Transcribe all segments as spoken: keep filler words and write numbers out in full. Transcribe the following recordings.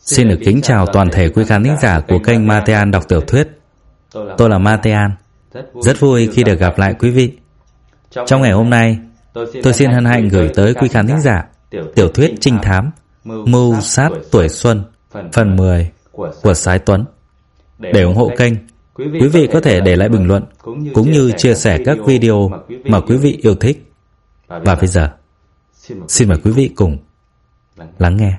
Xin được kính chào toàn thể quý khán thính giả của kênh Matean đọc tiểu thuyết. Tôi là Matean, rất vui khi được gặp lại quý vị. Trong ngày hôm nay, tôi xin hân hạnh gửi tới quý khán thính giả tiểu thuyết trinh thám Mưu sát tuổi xuân phần mười của Sái Tuấn. Để ủng hộ kênh, quý vị có thể để lại bình luận cũng như chia sẻ các video mà quý vị yêu thích. Và bây giờ, xin mời quý vị cùng lắng nghe.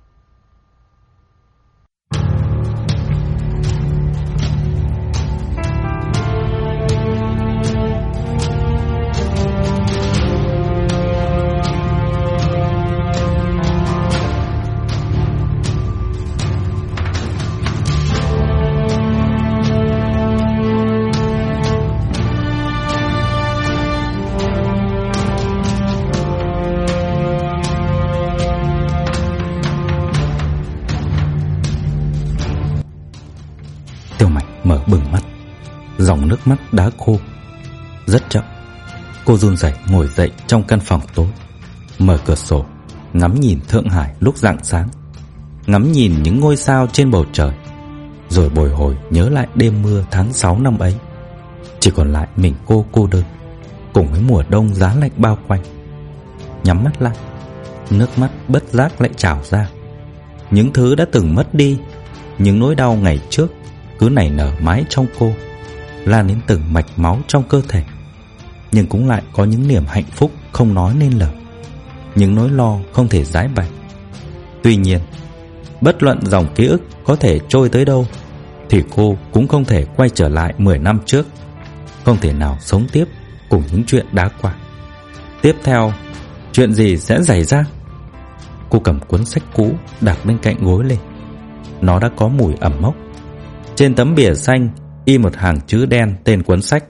Tiểu Mạch mở bừng mắt, dòng nước mắt đã khô. Rất chậm, cô run rẩy ngồi dậy trong căn phòng tối, mở cửa sổ, ngắm nhìn Thượng Hải lúc rạng sáng, ngắm nhìn những ngôi sao trên bầu trời, rồi bồi hồi nhớ lại đêm mưa tháng sáu năm ấy. Chỉ còn lại mình cô cô đơn, cùng với mùa đông giá lạnh bao quanh. Nhắm mắt lại, nước mắt bất giác lại trào ra. Những thứ đã từng mất đi, những nỗi đau ngày trước cứ nảy nở mãi trong cô, lan đến từng mạch máu trong cơ thể. Nhưng cũng lại có những niềm hạnh phúc không nói nên lời, những nỗi lo không thể giải bày. Tuy nhiên, bất luận dòng ký ức có thể trôi tới đâu, thì cô cũng không thể quay trở lại mười năm trước, không thể nào sống tiếp cùng những chuyện đã qua. Tiếp theo, chuyện gì sẽ xảy ra? Cô cầm cuốn sách cũ đặt bên cạnh gối lên. Nó đã có mùi ẩm mốc. Trên tấm bìa xanh y một hàng chữ đen tên cuốn sách: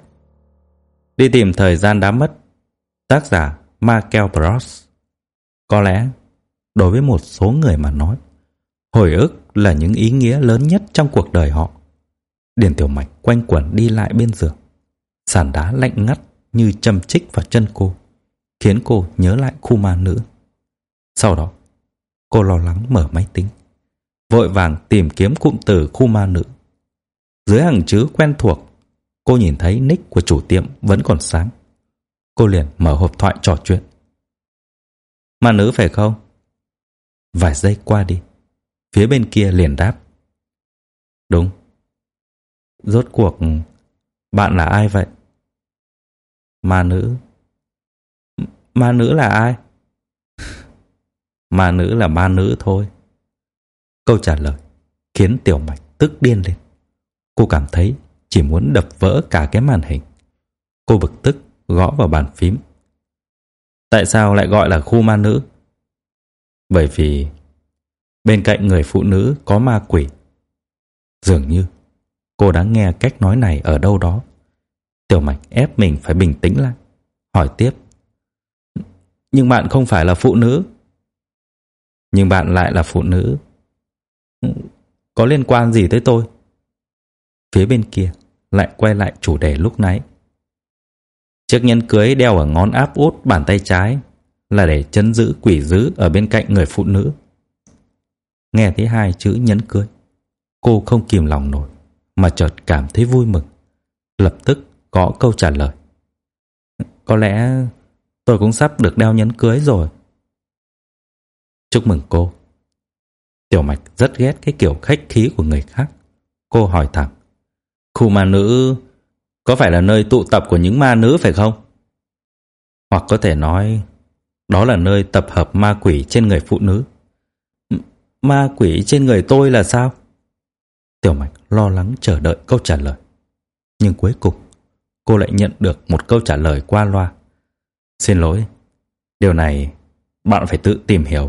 Đi tìm thời gian đã mất, tác giả Michael Bros. Có lẽ đối với một số người mà nói, hồi ức là những ý nghĩa lớn nhất trong cuộc đời họ. Điền Tiểu Mạch quanh quẩn đi lại bên giường. Sàn đá lạnh ngắt như châm chích vào chân cô, khiến cô nhớ lại khu ma nữ. Sau đó, cô lo lắng mở máy tính, vội vàng tìm kiếm cụm từ khu ma nữ. Dưới hàng chữ quen thuộc, cô nhìn thấy nick của chủ tiệm vẫn còn sáng. Cô liền mở hộp thoại trò chuyện. Ma nữ phải không? Vài giây qua đi, phía bên kia liền đáp: Đúng. Rốt cuộc bạn là ai vậy? Ma nữ. Ma nữ là ai? Ma nữ là ma nữ thôi. Câu trả lời khiến Tiểu Mạch tức điên lên. Cô cảm thấy chỉ muốn đập vỡ cả cái màn hình. Cô bực tức gõ vào bàn phím. Tại sao lại gọi là khu ma nữ? Bởi vì bên cạnh người phụ nữ có ma quỷ. Dường như cô đã nghe cách nói này ở đâu đó. Tiểu Mạch ép mình phải bình tĩnh lại, hỏi tiếp: Nhưng bạn không phải là phụ nữ. Nhưng bạn lại là phụ nữ. Có liên quan gì tới tôi? Phía bên kia lại quay lại chủ đề lúc nãy. Chiếc nhẫn cưới đeo ở ngón áp út bàn tay trái là để trấn giữ quỷ dữ ở bên cạnh người phụ nữ. Nghe thấy hai chữ nhẫn cưới, cô không kìm lòng nổi mà chợt cảm thấy vui mừng, lập tức có câu trả lời: Có lẽ tôi cũng sắp được đeo nhẫn cưới rồi. Chúc mừng cô. Tiểu Mạch rất ghét cái kiểu khách khí của người khác. Cô hỏi thẳng: Khu ma nữ có phải là nơi tụ tập của những ma nữ phải không? Hoặc có thể nói đó là nơi tập hợp ma quỷ trên người phụ nữ. Ma quỷ trên người tôi là sao? Tiểu Mạch lo lắng chờ đợi câu trả lời. Nhưng cuối cùng cô lại nhận được một câu trả lời qua loa: Xin lỗi, điều này bạn phải tự tìm hiểu.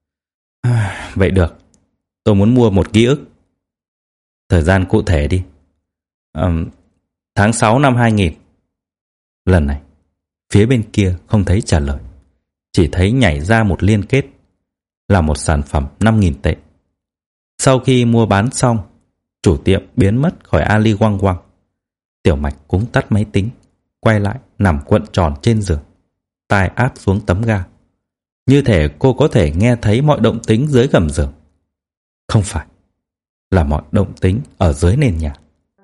À, vậy được, tôi muốn mua một ký ức. Thời gian cụ thể đi. À, tháng sáu năm hai nghìn. Lần này, phía bên kia không thấy trả lời, chỉ thấy nhảy ra một liên kết là một sản phẩm năm nghìn tệ. Sau khi mua bán xong, chủ tiệm biến mất khỏi Ali Wang Wang. Tiểu Mạch cũng tắt máy tính, quay lại nằm cuộn tròn trên giường, tai áp xuống tấm ga. Như thể cô có thể nghe thấy mọi động tĩnh dưới gầm giường. Không phải, là mọi động tĩnh ở dưới nền nhà.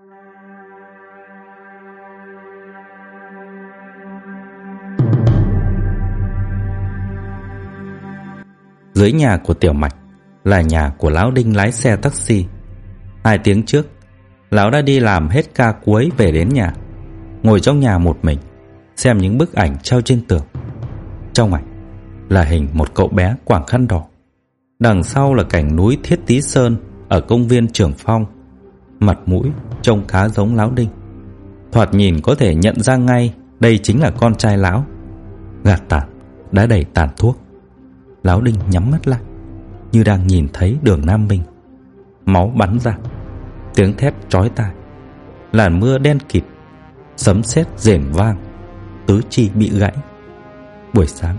Dưới nhà của Tiểu Mạch là nhà của Lão Đinh lái xe taxi. Hai tiếng trước, Lão đã đi làm hết ca cuối về đến nhà, ngồi trong nhà một mình, xem những bức ảnh treo trên tường. Trong ảnh là hình một cậu bé quàng khăn đỏ. Đằng sau là cảnh núi Thiết Tý Sơn ở công viên Trường Phong. Mặt mũi trông khá giống Lão Đinh. Thoạt nhìn có thể nhận ra ngay đây chính là con trai Lão. Gạt tàn đã đầy tàn thuốc. Lão Đinh nhắm mắt lại, như đang nhìn thấy đường Nam Minh. Máu bắn ra, tiếng thét chói tai, làn mưa đen kịt, sấm sét rền vang, tứ chi bị gãy. Buổi sáng,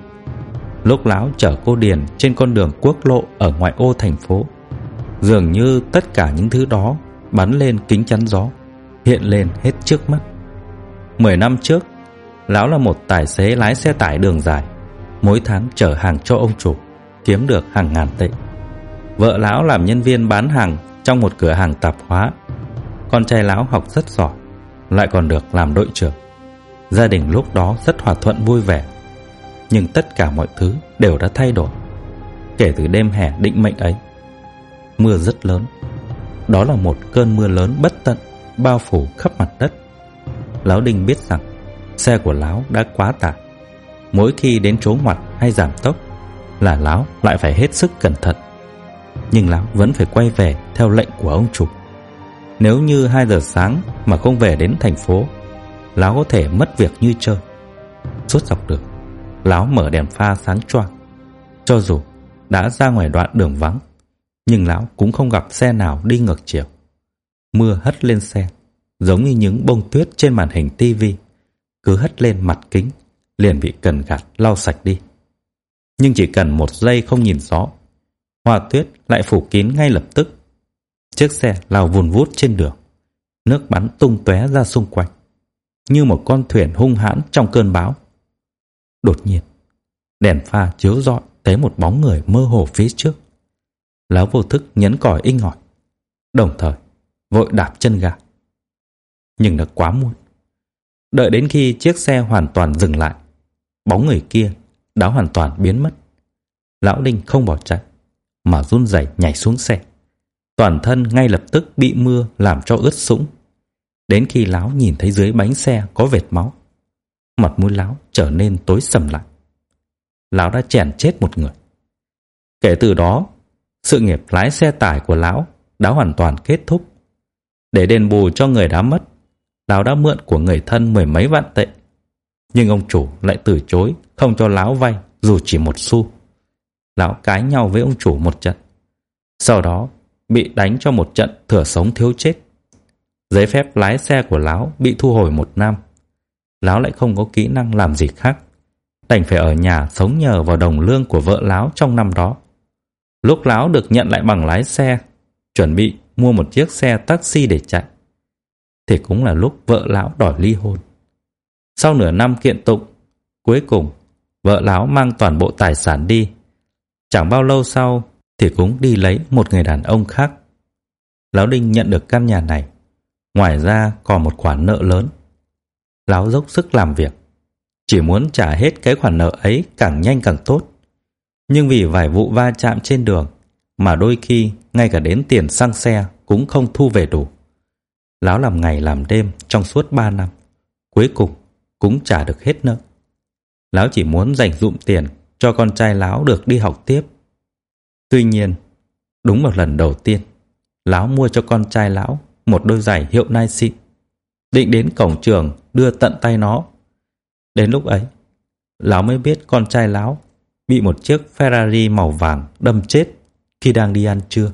lúc Lão chở cô Điền trên con đường quốc lộ ở ngoại ô thành phố, dường như tất cả những thứ đó bắn lên kính chắn gió, hiện lên hết trước mắt. Mười năm trước, Lão là một tài xế lái xe tải đường dài, mỗi tháng chở hàng cho ông chủ, kiếm được hàng ngàn tệ. Vợ Lão làm nhân viên bán hàng trong một cửa hàng tạp hóa. Con trai Lão học rất giỏi, lại còn được làm đội trưởng. Gia đình lúc đó rất hòa thuận vui vẻ. Nhưng tất cả mọi thứ đều đã thay đổi kể từ đêm hè định mệnh ấy. Mưa rất lớn. Đó là một cơn mưa lớn bất tận, bao phủ khắp mặt đất. Lão Đinh biết rằng xe của Lão đã quá tải. Mỗi khi đến chỗ ngoặt hay giảm tốc là Lão lại phải hết sức cẩn thận. Nhưng Lão vẫn phải quay về theo lệnh của ông chủ. Nếu như hai giờ sáng mà không về đến thành phố, Lão có thể mất việc như chơi. Suốt dọc đường, Lão mở đèn pha sáng choang. Cho dù đã ra ngoài đoạn đường vắng, nhưng Lão cũng không gặp xe nào đi ngược chiều. Mưa hất lên xe, giống như những bông tuyết trên màn hình tivi, cứ hất lên mặt kính, liền bị cần gạt lau sạch đi. Nhưng chỉ cần một giây không nhìn rõ, hoa tuyết lại phủ kín ngay lập tức. Chiếc xe lao vùn vút trên đường, nước bắn tung tóe ra xung quanh, như một con thuyền hung hãn trong cơn bão. Đột nhiên, đèn pha chiếu rọi thấy một bóng người mơ hồ phía trước. Lão vô thức nhấn còi inh ỏi, đồng thời vội đạp chân ga. Nhưng đã quá muộn. Đợi đến khi chiếc xe hoàn toàn dừng lại, bóng người kia đã hoàn toàn biến mất. Lão Đinh không bỏ chạy, mà run rẩy nhảy xuống xe. Toàn thân ngay lập tức bị mưa làm cho ướt sũng. Đến khi Lão nhìn thấy dưới bánh xe có vệt máu, mặt mũi Lão trở nên tối sầm lại. Lão đã chèn chết một người. Kể từ đó, sự nghiệp lái xe tải của Lão đã hoàn toàn kết thúc. Để đền bù cho người đã mất, Lão đã mượn của người thân mười mấy vạn tệ. Nhưng ông chủ lại từ chối không cho Lão vay dù chỉ một xu. Lão cãi nhau với ông chủ một trận, sau đó bị đánh cho một trận thừa sống thiếu chết. Giấy phép lái xe của Lão bị thu hồi một năm. Lão lại không có kỹ năng làm gì khác, đành phải ở nhà sống nhờ vào đồng lương của vợ Lão trong năm đó. Lúc Lão được nhận lại bằng lái xe, chuẩn bị mua một chiếc xe taxi để chạy, thì cũng là lúc vợ Lão đòi ly hôn. Sau nửa năm kiện tụng, cuối cùng vợ Lão mang toàn bộ tài sản đi. Chẳng bao lâu sau thì cũng đi lấy một người đàn ông khác. Lão Đinh nhận được căn nhà này, ngoài ra còn một khoản nợ lớn. Lão dốc sức làm việc, chỉ muốn trả hết cái khoản nợ ấy càng nhanh càng tốt. Nhưng vì vài vụ va chạm trên đường mà đôi khi ngay cả đến tiền xăng xe cũng không thu về đủ. Lão làm ngày làm đêm trong suốt ba năm, cuối cùng cũng trả được hết nợ. Lão chỉ muốn dành dụm tiền cho con trai Lão được đi học tiếp. Tuy nhiên, đúng một lần đầu tiên, Lão mua cho con trai Lão một đôi giày hiệu Nike, định đến cổng trường đưa tận tay nó. Đến lúc ấy, Lão mới biết con trai Lão bị một chiếc Ferrari màu vàng đâm chết khi đang đi ăn trưa.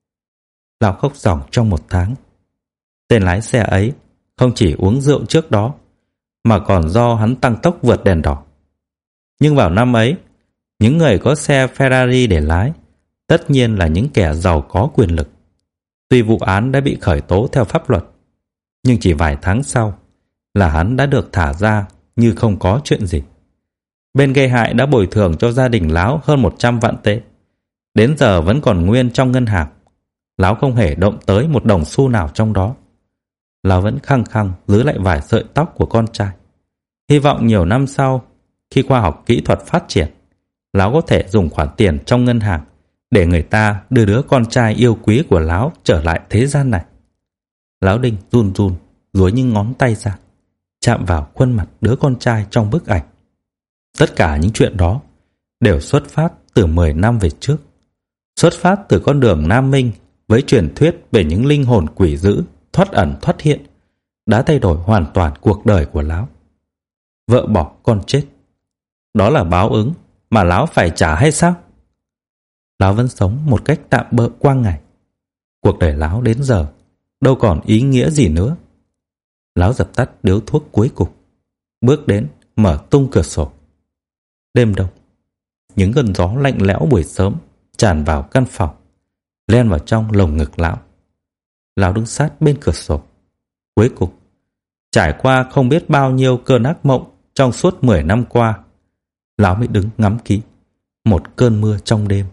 Lão khóc ròng trong một tháng. Tên lái xe ấy không chỉ uống rượu trước đó, mà còn do hắn tăng tốc vượt đèn đỏ. Nhưng vào năm ấy, những người có xe Ferrari để lái tất nhiên là những kẻ giàu có quyền lực. Tuy vụ án đã bị khởi tố theo pháp luật, nhưng chỉ vài tháng sau là hắn đã được thả ra như không có chuyện gì. Bên gây hại đã bồi thường cho gia đình Lão hơn một trăm vạn tệ, đến giờ vẫn còn nguyên trong ngân hàng, Lão không hề động tới một đồng xu nào trong đó. Lão vẫn khăng khăng giữ lại vài sợi tóc của con trai, hy vọng nhiều năm sau, khi khoa học kỹ thuật phát triển, Lão có thể dùng khoản tiền trong ngân hàng để người ta đưa đứa con trai yêu quý của Lão trở lại thế gian này. Lão Đinh run run duỗi những ngón tay ra, chạm vào khuôn mặt đứa con trai trong bức ảnh. Tất cả những chuyện đó đều xuất phát từ mười năm về trước, xuất phát từ con đường Nam Minh với truyền thuyết về những linh hồn quỷ dữ thoát ẩn thoát hiện đã thay đổi hoàn toàn cuộc đời của Lão. Vợ bỏ con chết, đó là báo ứng mà Lão phải trả hay sao? Lão vẫn sống một cách tạm bợ qua ngày. Cuộc đời Lão đến giờ đâu còn ý nghĩa gì nữa. Lão dập tắt điếu thuốc cuối cùng, bước đến mở tung cửa sổ. Đêm đông, những cơn gió lạnh lẽo buổi sớm tràn vào căn phòng, len vào trong lồng ngực Lão. Lão đứng sát bên cửa sổ. Cuối cùng, trải qua không biết bao nhiêu cơn ác mộng trong suốt mười năm qua, Lão mới đứng ngắm kỹ một cơn mưa trong đêm.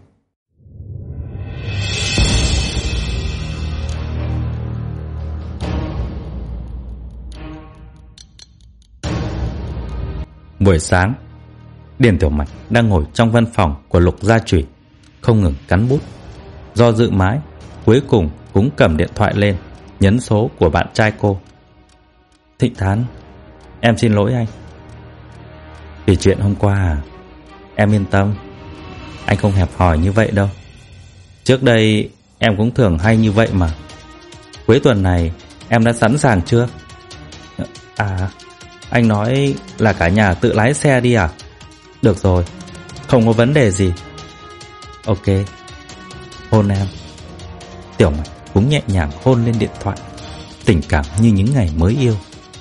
Buổi sáng, Điền Tiểu Mạch đang ngồi trong văn phòng của Lục Gia Chủy, không ngừng cắn bút. Do dự mãi, cuối cùng cũng cầm điện thoại lên, nhấn số của bạn trai cô. Thịnh Thán, em xin lỗi anh. Vì chuyện hôm qua à? Em yên tâm, anh không hẹp hòi như vậy đâu. Trước đây em cũng thường hay như vậy mà. Cuối tuần này em đã sẵn sàng chưa? À, anh nói là cả nhà tự lái xe đi à? Được rồi, không có vấn đề gì. Ok, hôn em. Tiểu Mạch cũng nhẹ nhàng hôn lên điện thoại, tình cảm như những ngày mới yêu.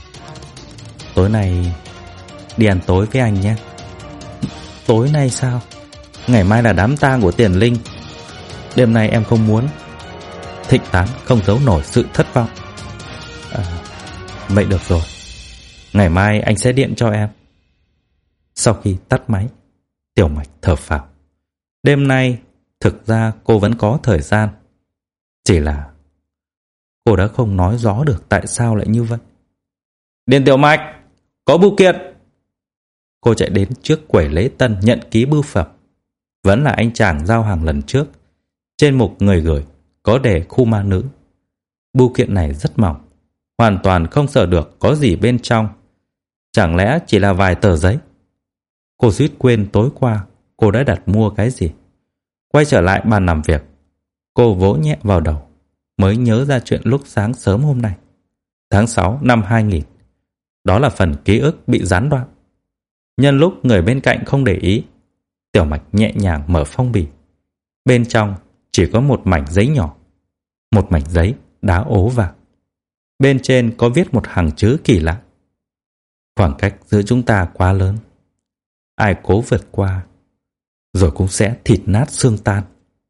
Tối nay đi ăn tối với anh nhé. Tối nay sao? Ngày mai là đám tang của Tiền Linh. Đêm nay em không muốn. Thịnh Tán không giấu nổi sự thất vọng. À, vậy được rồi, ngày mai anh sẽ điện cho em. Sau khi tắt máy, Tiểu Mạch thở phào. Đêm nay thực ra cô vẫn có thời gian, chỉ là cô đã không nói rõ được tại sao lại như vậy. Điền Tiểu Mạch, có bưu kiện. Cô chạy đến trước quầy lễ tân nhận ký bưu phẩm. Vẫn là anh chàng giao hàng lần trước. Trên mục người gửi có đề khu ma nữ. Bưu kiện này rất mỏng, hoàn toàn không sợ được có gì bên trong. Chẳng lẽ chỉ là vài tờ giấy? Cô suýt quên tối qua cô đã đặt mua cái gì. Quay trở lại bàn làm việc, cô vỗ nhẹ vào đầu, mới nhớ ra chuyện lúc sáng sớm hôm nay. Tháng sáu năm hai nghìn. Đó là phần ký ức bị gián đoạn. Nhân lúc người bên cạnh không để ý, Tiểu Mạch nhẹ nhàng mở phong bì. Bên trong chỉ có một mảnh giấy nhỏ, một mảnh giấy đá ố vàng. Bên trên có viết một hàng chữ kỳ lạ. Khoảng cách giữa chúng ta quá lớn, ai cố vượt qua rồi cũng sẽ thịt nát xương tan.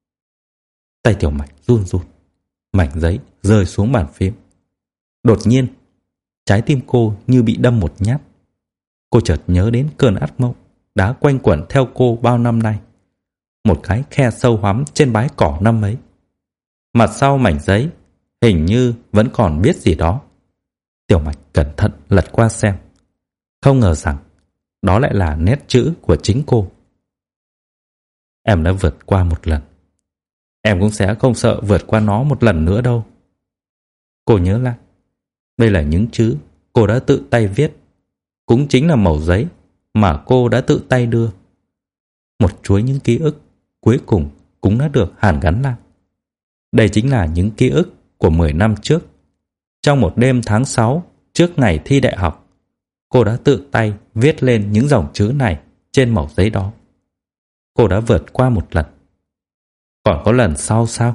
Tay Tiểu Mạch run run, mảnh giấy rơi xuống bàn phím. Đột nhiên, trái tim cô như bị đâm một nhát. Cô chợt nhớ đến cơn ác mộng đã quanh quẩn theo cô bao năm nay. Một cái khe sâu hoắm trên bãi cỏ năm ấy. Mặt sau mảnh giấy hình như vẫn còn viết gì đó. Tiểu Mạch cẩn thận lật qua xem. Không ngờ rằng đó lại là nét chữ của chính cô. Em đã vượt qua một lần, em cũng sẽ không sợ vượt qua nó một lần nữa đâu. Cô nhớ lại, đây là những chữ cô đã tự tay viết, cũng chính là mẩu giấy mà cô đã tự tay đưa. Một chuỗi những ký ức cuối cùng cũng đã được hàn gắn lại. Đây chính là những ký ức của mười năm trước. Trong một đêm tháng sáu trước ngày thi đại học, cô đã tự tay viết lên những dòng chữ này trên mẩu giấy đó. Cô đã vượt qua một lần. Còn có lần sau sao?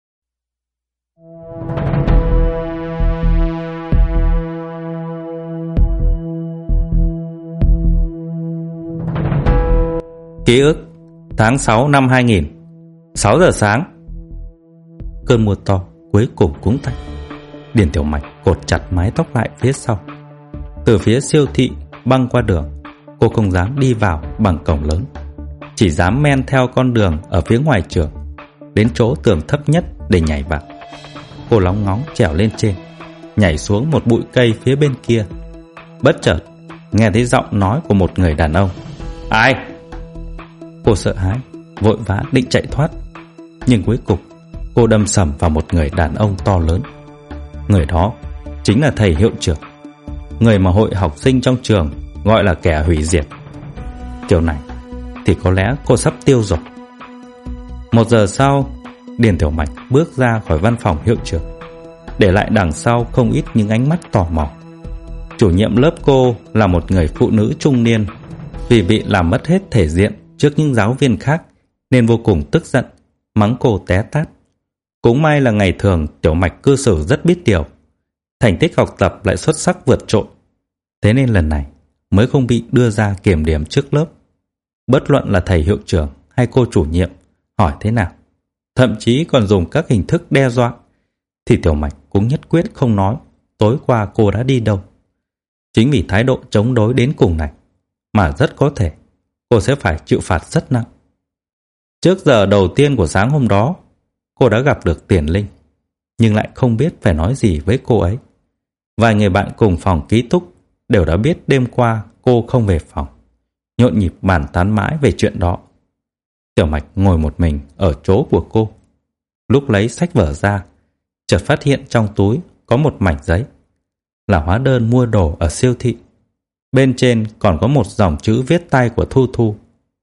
Ký ức tháng sáu năm hai nghìn. sáu giờ sáng. Cơn mưa to cuối cùng cũng tạnh. Điền Tiểu Mạch cột chặt mái tóc lại phía sau. Từ phía siêu thị băng qua đường, cô không dám đi vào bằng cổng lớn, chỉ dám men theo con đường ở phía ngoài trường đến chỗ tường thấp nhất để nhảy vào. Cô lóng ngóng trèo lên trên, nhảy xuống một bụi cây phía bên kia. Bất chợt nghe thấy giọng nói của một người đàn ông. Ai? Cô sợ hãi, vội vã định chạy thoát, nhưng cuối cùng cô đâm sầm vào một người đàn ông to lớn. Người đó chính là thầy hiệu trưởng, người mà hội học sinh trong trường gọi là kẻ hủy diệt. Kiểu này thì có lẽ cô sắp tiêu rồi. Một giờ sau, Điền Tiểu Mạch bước ra khỏi văn phòng hiệu trưởng, để lại đằng sau không ít những ánh mắt tò mò. Chủ nhiệm lớp cô là một người phụ nữ trung niên, vì bị làm mất hết thể diện trước những giáo viên khác nên vô cùng tức giận, mắng cô té tát. Cũng may là ngày thường Tiểu Mạch cư xử rất biết điều, thành tích học tập lại xuất sắc vượt trội, thế nên lần này mới không bị đưa ra kiểm điểm trước lớp. Bất luận là thầy hiệu trưởng hay cô chủ nhiệm hỏi thế nào, thậm chí còn dùng các hình thức đe dọa, thì Tiểu Mạch cũng nhất quyết không nói tối qua cô đã đi đâu. Chính vì thái độ chống đối đến cùng này mà rất có thể cô sẽ phải chịu phạt rất nặng. Trước giờ đầu tiên của sáng hôm đó, cô đã gặp được Tiền Linh, nhưng lại không biết phải nói gì với cô ấy. Vài người bạn cùng phòng ký túc đều đã biết đêm qua cô không về phòng, nhộn nhịp bàn tán mãi về chuyện đó. Tiểu Mạch ngồi một mình ở chỗ của cô. Lúc lấy sách vở ra, chợt phát hiện trong túi có một mảnh giấy, là hóa đơn mua đồ ở siêu thị. Bên trên còn có một dòng chữ viết tay của Thu Thu.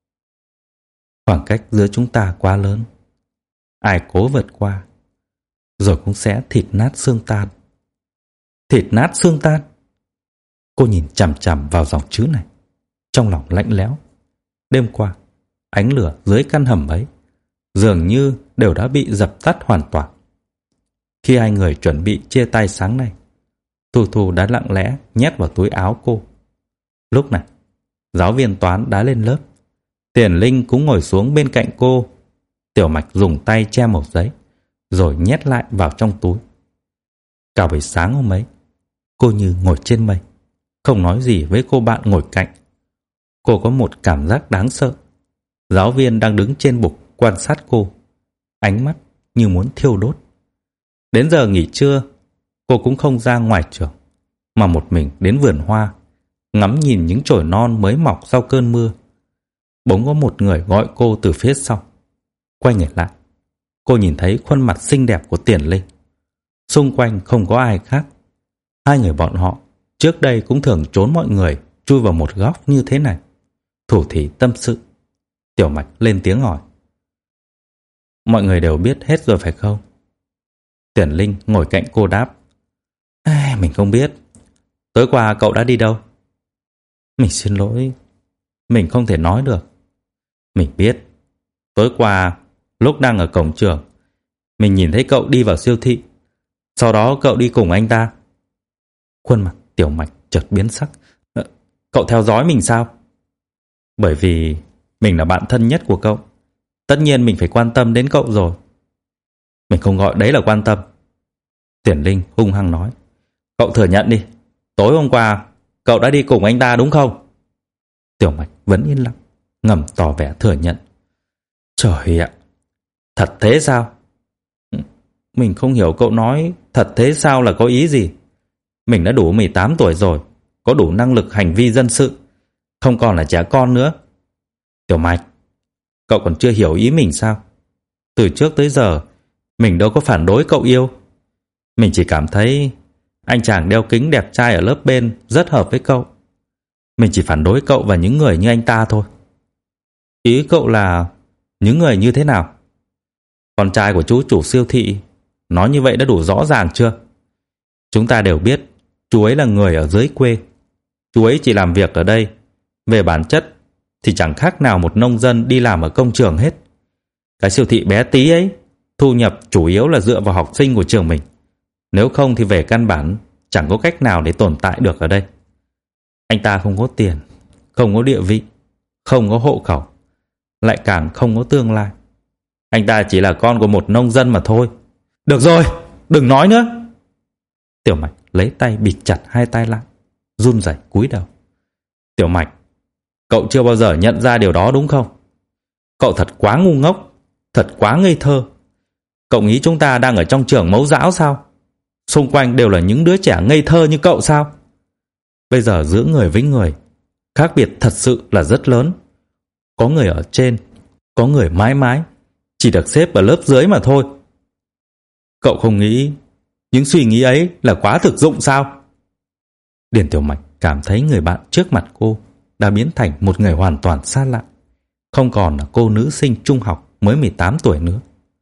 Khoảng cách giữa chúng ta quá lớn, ai cố vượt qua rồi cũng sẽ thịt nát xương tan. Thịt nát xương tan. Cô nhìn chằm chằm vào dòng chữ này, trong lòng lạnh lẽo. Đêm qua, ánh lửa dưới căn hầm ấy dường như đều đã bị dập tắt hoàn toàn. Khi hai người chuẩn bị chia tay sáng nay, Thu Thu đã lặng lẽ nhét vào túi áo cô. Lúc này, giáo viên toán đã lên lớp. Tiền Linh cũng ngồi xuống bên cạnh cô. Tiểu Mạch dùng tay che một giấy, rồi nhét lại vào trong túi. Cả buổi sáng hôm ấy, cô như ngồi trên mây, không nói gì với cô bạn ngồi cạnh. Cô có một cảm giác đáng sợ. Giáo viên đang đứng trên bục quan sát cô, ánh mắt như muốn thiêu đốt. Đến giờ nghỉ trưa, cô cũng không ra ngoài trường, mà một mình đến vườn hoa, ngắm nhìn những chồi non mới mọc sau cơn mưa. Bỗng có một người gọi cô từ phía sau. Quay người lại, cô nhìn thấy khuôn mặt xinh đẹp của Tiền Linh. Xung quanh không có ai khác. Hai người bọn họ trước đây cũng thường trốn mọi người, chui vào một góc như thế này, thủ thỉ tâm sự. Tiểu Mạch lên tiếng hỏi. Mọi người đều biết hết rồi phải không? Tiền Linh ngồi cạnh cô đáp. À, mình không biết. Tối qua cậu đã đi đâu? Mình xin lỗi, mình không thể nói được. Mình biết. Tối qua, lúc đang ở cổng trường, mình nhìn thấy cậu đi vào siêu thị. Sau đó cậu đi cùng anh ta. Khuôn mặt Tiểu Mạch chợt biến sắc. Ờ, cậu theo dõi mình sao? Bởi vì mình là bạn thân nhất của cậu, tất nhiên mình phải quan tâm đến cậu rồi. Mình không gọi đấy là quan tâm. Tiền Linh hung hăng nói. Cậu thừa nhận đi, tối hôm qua cậu đã đi cùng anh ta đúng không? Tiểu Mạch vẫn yên lặng, ngầm tỏ vẻ thừa nhận. Trời ạ, thật thế sao? Mình không hiểu cậu nói thật thế sao là có ý gì. Mình đã đủ mười tám tuổi rồi, có đủ năng lực hành vi dân sự, không còn là trẻ con nữa. Tiểu Mạch, cậu còn chưa hiểu ý mình sao? Từ trước tới giờ, mình đâu có phản đối cậu yêu. Mình chỉ cảm thấy anh chàng đeo kính đẹp trai ở lớp bên rất hợp với cậu. Mình chỉ phản đối cậu và những người như anh ta thôi. Ý cậu là những người như thế nào? Con trai của chú chủ siêu thị, nói như vậy đã đủ rõ ràng chưa? Chúng ta đều biết chú ấy là người ở dưới quê. Chú ấy chỉ làm việc ở đây. Về bản chất thì chẳng khác nào một nông dân đi làm ở công trường hết. Cái siêu thị bé tí ấy, thu nhập chủ yếu là dựa vào học sinh của trường mình. Nếu không thì về căn bản chẳng có cách nào để tồn tại được ở đây. Anh ta không có tiền, không có địa vị, không có hộ khẩu, lại càng không có tương lai. Anh ta chỉ là con của một nông dân mà thôi. Được rồi, đừng nói nữa. Tiểu Mạch lấy tay bịt chặt hai tay lại, run rẩy cúi đầu. Tiểu Mạch, cậu chưa bao giờ nhận ra điều đó đúng không? Cậu thật quá ngu ngốc, thật quá ngây thơ. Cậu nghĩ chúng ta đang ở trong trường mẫu giáo sao? Xung quanh đều là những đứa trẻ ngây thơ như cậu sao? Bây giờ giữa người với người, khác biệt thật sự là rất lớn. Có người ở trên, có người mãi mãi chỉ được xếp ở lớp dưới mà thôi. Cậu không nghĩ những suy nghĩ ấy là quá thực dụng sao? Điền Tiểu Mạch cảm thấy người bạn trước mặt cô đã biến thành một người hoàn toàn xa lạ, không còn là cô nữ sinh trung học mới mười tám tuổi nữa.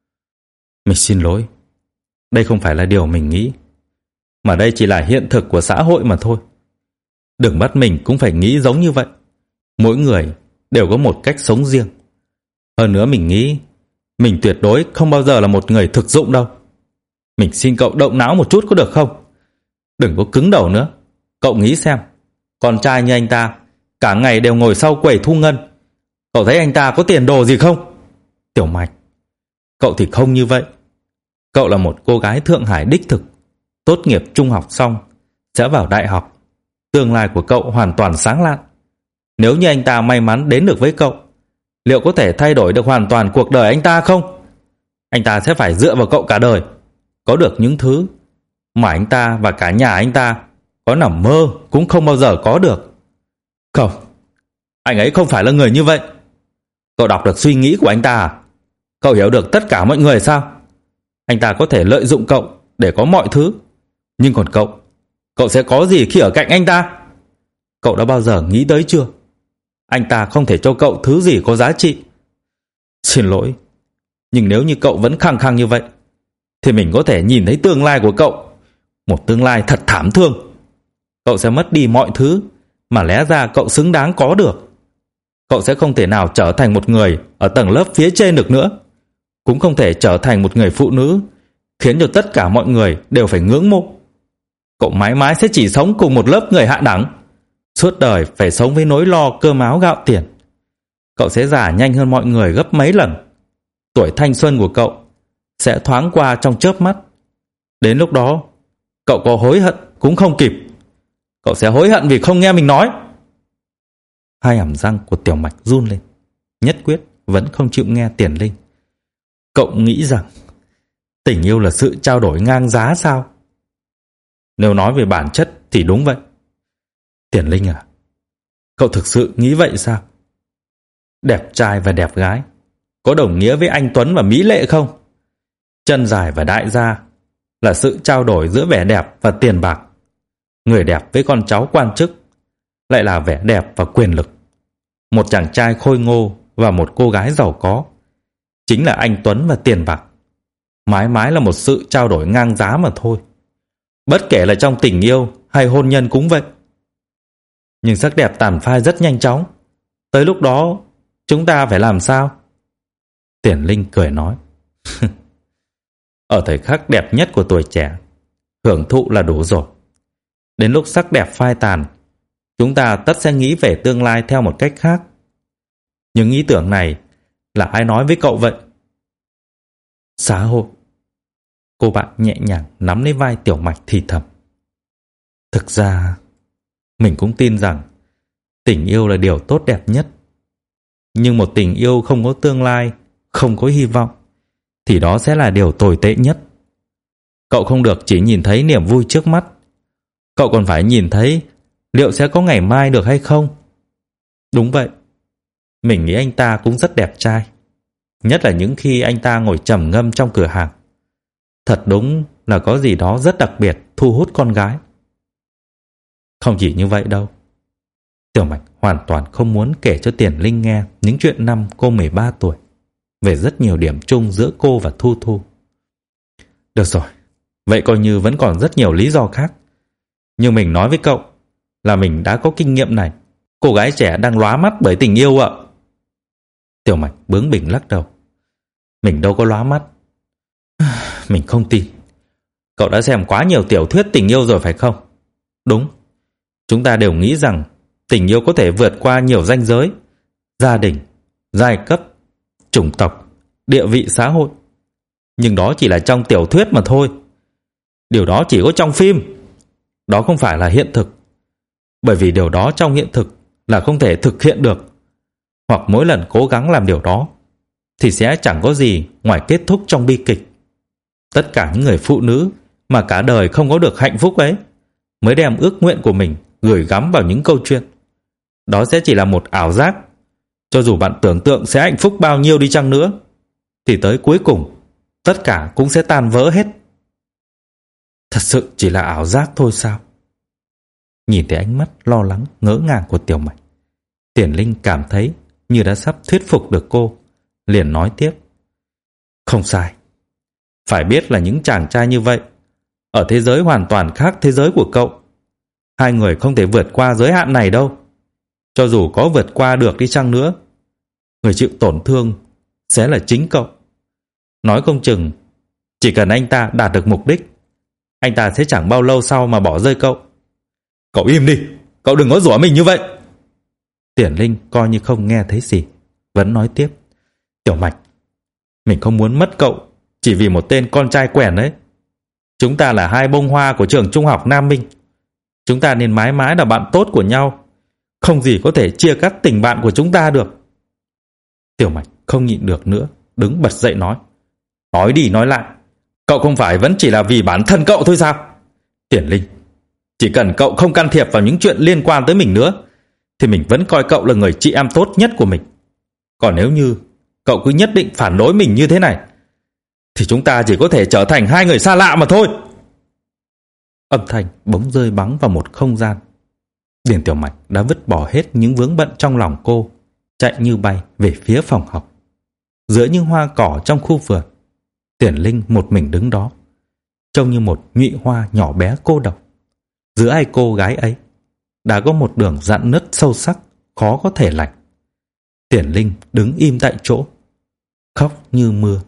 Mình xin lỗi, đây không phải là điều mình nghĩ, mà đây chỉ là hiện thực của xã hội mà thôi. Đừng bắt mình cũng phải nghĩ giống như vậy. Mỗi người đều có một cách sống riêng. Hơn nữa mình nghĩ mình tuyệt đối không bao giờ là một người thực dụng đâu. Mình xin cậu động não một chút có được không? Đừng có cứng đầu nữa. Cậu nghĩ xem, con trai như anh ta cả ngày đều ngồi sau quầy thu ngân, cậu thấy anh ta có tiền đồ gì không? Tiểu Mạch, cậu thì không như vậy. Cậu là một cô gái Thượng Hải đích thực, tốt nghiệp trung học xong sẽ vào đại học. Tương lai của cậu hoàn toàn sáng lạn. Nếu như anh ta may mắn đến được với cậu, liệu có thể thay đổi được hoàn toàn cuộc đời anh ta không? Anh ta sẽ phải dựa vào cậu cả đời, có được những thứ mà anh ta và cả nhà anh ta có nằm mơ cũng không bao giờ có được. Không, anh ấy không phải là người như vậy. Cậu đọc được suy nghĩ của anh ta à? Cậu hiểu được tất cả mọi người sao? Anh ta có thể lợi dụng cậu để có mọi thứ, nhưng còn cậu, cậu sẽ có gì khi ở cạnh anh ta? Cậu đã bao giờ nghĩ tới chưa? Anh ta không thể cho cậu thứ gì có giá trị. Xin lỗi, nhưng nếu như cậu vẫn khăng khăng như vậy, thì mình có thể nhìn thấy tương lai của cậu, một tương lai thật thảm thương. Cậu sẽ mất đi mọi thứ mà lẽ ra cậu xứng đáng có được. Cậu sẽ không thể nào trở thành một người ở tầng lớp phía trên được nữa, cũng không thể trở thành một người phụ nữ khiến cho tất cả mọi người đều phải ngưỡng mộ. Cậu mãi mãi sẽ chỉ sống cùng một lớp người hạ đẳng, suốt đời phải sống với nỗi lo cơm áo gạo tiền. Cậu sẽ già nhanh hơn mọi người gấp mấy lần. Tuổi thanh xuân của cậu sẽ thoáng qua trong chớp mắt. Đến lúc đó, cậu có hối hận cũng không kịp. Cậu sẽ hối hận vì không nghe mình nói. Hai hàm răng của Tiểu Mạch run lên, nhất quyết vẫn không chịu nghe Tiền Linh. Cậu nghĩ rằng tình yêu là sự trao đổi ngang giá sao? Nếu nói về bản chất thì đúng vậy. Tiền Linh à, cậu thực sự nghĩ vậy sao? Đẹp trai và đẹp gái có đồng nghĩa với anh tuấn và mỹ lệ không? Chân dài và đại gia là sự trao đổi giữa vẻ đẹp và tiền bạc. Người đẹp với con cháu quan chức lại là vẻ đẹp và quyền lực. Một chàng trai khôi ngô và một cô gái giàu có chính là anh tuấn và tiền bạc. Mãi mãi là một sự trao đổi ngang giá mà thôi. Bất kể là trong tình yêu hay hôn nhân cũng vậy. Nhưng sắc đẹp tàn phai rất nhanh chóng. Tới lúc đó chúng ta phải làm sao? Tiền Linh cười nói. Ở thời khắc đẹp nhất của tuổi trẻ, hưởng thụ là đủ rồi. Đến lúc sắc đẹp phai tàn, chúng ta tất sẽ nghĩ về tương lai theo một cách khác. Những ý tưởng này là ai nói với cậu vậy? Xã hội. Cô bạn nhẹ nhàng nắm lấy vai Tiểu Mạch thì thầm. Thực ra, mình cũng tin rằng tình yêu là điều tốt đẹp nhất. Nhưng một tình yêu không có tương lai, không có hy vọng, thì đó sẽ là điều tồi tệ nhất. Cậu không được chỉ nhìn thấy niềm vui trước mắt. Cậu còn phải nhìn thấy liệu sẽ có ngày mai được hay không. Đúng vậy, mình nghĩ anh ta cũng rất đẹp trai. Nhất là những khi anh ta ngồi trầm ngâm trong cửa hàng. Thật đúng là có gì đó rất đặc biệt thu hút con gái. Không chỉ như vậy đâu. Tiểu Mạch hoàn toàn không muốn kể cho Tiền Linh nghe những chuyện năm cô mười ba tuổi, về rất nhiều điểm chung giữa cô và Thu Thu. Được rồi, vậy coi như vẫn còn rất nhiều lý do khác. Nhưng mình nói với cậu là mình đã có kinh nghiệm này. Cô gái trẻ đang lóa mắt bởi tình yêu ạ. Tiểu Mạch bướng bỉnh lắc đầu. Mình đâu có lóa mắt. Mình không tin. Cậu đã xem quá nhiều tiểu thuyết tình yêu rồi phải không? Đúng. Chúng ta đều nghĩ rằng tình yêu có thể vượt qua nhiều ranh giới, gia đình, giai cấp, chủng tộc, địa vị xã hội. Nhưng đó chỉ là trong tiểu thuyết mà thôi. Điều đó chỉ có trong phim. Đó không phải là hiện thực. Bởi vì điều đó trong hiện thực là không thể thực hiện được. Hoặc mỗi lần cố gắng làm điều đó thì sẽ chẳng có gì ngoài kết thúc trong bi kịch. Tất cả những người phụ nữ mà cả đời không có được hạnh phúc ấy mới đem ước nguyện của mình gửi gắm vào những câu chuyện. Đó sẽ chỉ là một ảo giác. Cho dù bạn tưởng tượng sẽ hạnh phúc bao nhiêu đi chăng nữa, thì tới cuối cùng tất cả cũng sẽ tan vỡ hết. Thật sự chỉ là ảo giác thôi sao? Nhìn thấy ánh mắt lo lắng ngỡ ngàng của Tiểu Mạch, Tiền Linh cảm thấy như đã sắp thuyết phục được cô, liền nói tiếp. Không sai. Phải biết là những chàng trai như vậy ở thế giới hoàn toàn khác thế giới của cậu. Hai người không thể vượt qua giới hạn này đâu. Cho dù có vượt qua được đi chăng nữa, người chịu tổn thương sẽ là chính cậu. Nói không chừng chỉ cần anh ta đạt được mục đích, anh ta sẽ chẳng bao lâu sau mà bỏ rơi cậu. Cậu im đi, cậu đừng có rủa mình như vậy. Tiền Linh coi như không nghe thấy gì, vẫn nói tiếp. Tiểu Mạch, mình không muốn mất cậu chỉ vì một tên con trai quèn ấy. Chúng ta là hai bông hoa của trường trung học Nam Minh. Chúng ta nên mãi mãi là bạn tốt của nhau. Không gì có thể chia cắt tình bạn của chúng ta được. Tiểu Mạch không nhịn được nữa, đứng bật dậy nói. Nói đi nói lại, cậu không phải vẫn chỉ là vì bản thân cậu thôi sao? Tiền Linh, chỉ cần cậu không can thiệp vào những chuyện liên quan tới mình nữa, thì mình vẫn coi cậu là người chị em tốt nhất của mình. Còn nếu như cậu cứ nhất định phản đối mình như thế này, thì chúng ta chỉ có thể trở thành hai người xa lạ mà thôi. Âm thanh bỗng rơi bắn vào một không gian. Điền Tiểu Mạch đã vứt bỏ hết những vướng bận trong lòng cô, chạy như bay về phía phòng học. Giữa những hoa cỏ trong khu vườn, Tiền Linh một mình đứng đó, trông như một nhụy hoa nhỏ bé cô độc. Giữa hai cô gái ấy đã có một đường rạn nứt sâu sắc, khó có thể lành. Tiền Linh đứng im tại chỗ, khóc như mưa.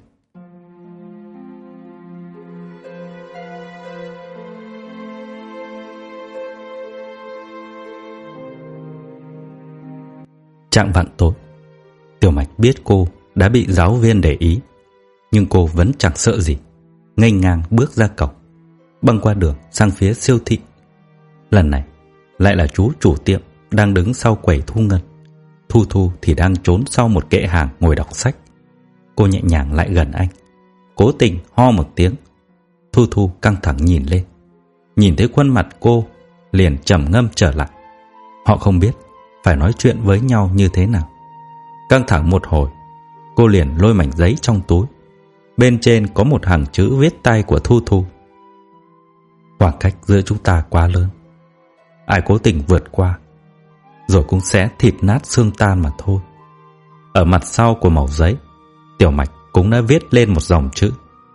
Chạng vạng tối, Tiểu Mạch biết cô đã bị giáo viên để ý, nhưng cô vẫn chẳng sợ gì, nghênh ngang bước ra cổng, băng qua đường sang phía siêu thị. Lần này lại là chú chủ tiệm đang đứng sau quầy thu ngân. Thu Thu thì đang trốn sau một kệ hàng ngồi đọc sách. Cô nhẹ nhàng lại gần anh, cố tình ho một tiếng. Thu Thu căng thẳng nhìn lên, nhìn thấy khuôn mặt cô liền trầm ngâm trở lại. Họ không biết phải nói chuyện với nhau như thế nào. Căng thẳng một hồi, cô liền lôi mảnh giấy trong túi. Bên trên có một hàng chữ viết tay của Thu Thu. Khoảng cách giữa chúng ta quá lớn, ai cố tình vượt qua rồi cũng sẽ thịt nát xương tan mà thôi. Ở mặt sau của mẩu giấy, Tiểu Mạch cũng đã viết lên một dòng chữ.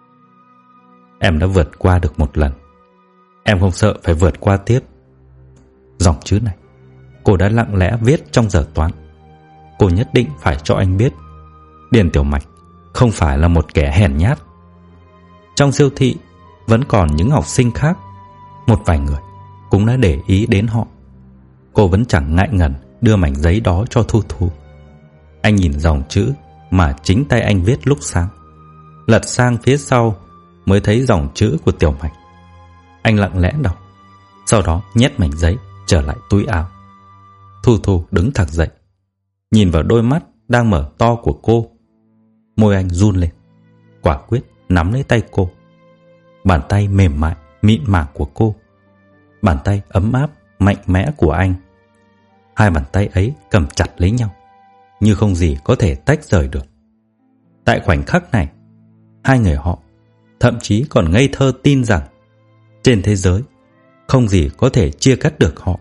Em đã vượt qua được một lần, em không sợ phải vượt qua tiếp. Dòng chữ này cô đã lặng lẽ viết trong giờ toán. Cô nhất định phải cho anh biết Điền Tiểu Mạch không phải là một kẻ hèn nhát. Trong siêu thị vẫn còn những học sinh khác, một vài người cũng đã để ý đến họ. Cô vẫn chẳng ngại ngần đưa mảnh giấy đó cho Thu Thu. Anh nhìn dòng chữ mà chính tay anh viết lúc sáng, lật sang phía sau mới thấy dòng chữ của Tiểu Mạch. Anh lặng lẽ đọc, sau đó nhét mảnh giấy trở lại túi áo. Thu Thu đứng thẳng dậy, nhìn vào đôi mắt đang mở to của cô. Môi anh run lên, quả quyết nắm lấy tay cô. Bàn tay mềm mại, mịn màng của cô, bàn tay ấm áp, mạnh mẽ của anh. Hai bàn tay ấy cầm chặt lấy nhau, như không gì có thể tách rời được. Tại khoảnh khắc này, hai người họ thậm chí còn ngây thơ tin rằng trên thế giới không gì có thể chia cắt được họ.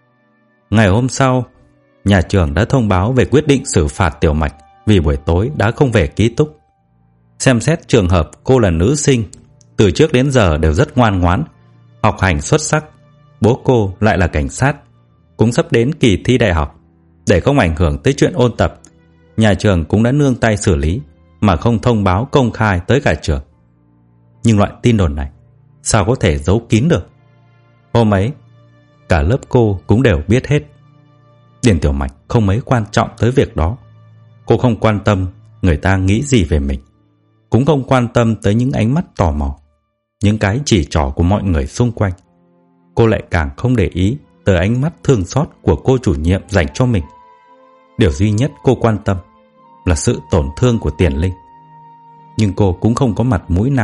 Ngày hôm sau, nhà trường đã thông báo về quyết định xử phạt Tiểu Mạch vì buổi tối đã không về ký túc. Xem xét trường hợp cô là nữ sinh, từ trước đến giờ đều rất ngoan ngoãn, học hành xuất sắc. Bố cô lại là cảnh sát, cũng sắp đến kỳ thi đại học. Để không ảnh hưởng tới chuyện ôn tập, nhà trường cũng đã nương tay xử lý mà không thông báo công khai tới cả trường. Nhưng loại tin đồn này sao có thể giấu kín được? Hôm ấy, cả lớp cô cũng đều biết hết. Điền Tiểu Mạch không mấy quan trọng tới việc đó. Cô không quan tâm người ta nghĩ gì về mình, cũng không quan tâm tới những ánh mắt tò mò, những cái chỉ trỏ của mọi người xung quanh. Cô lại càng không để ý tới ánh mắt thương xót của cô chủ nhiệm dành cho mình. Điều duy nhất cô quan tâm là sự tổn thương của Tiền Linh. Nhưng cô cũng không có mặt mũi nào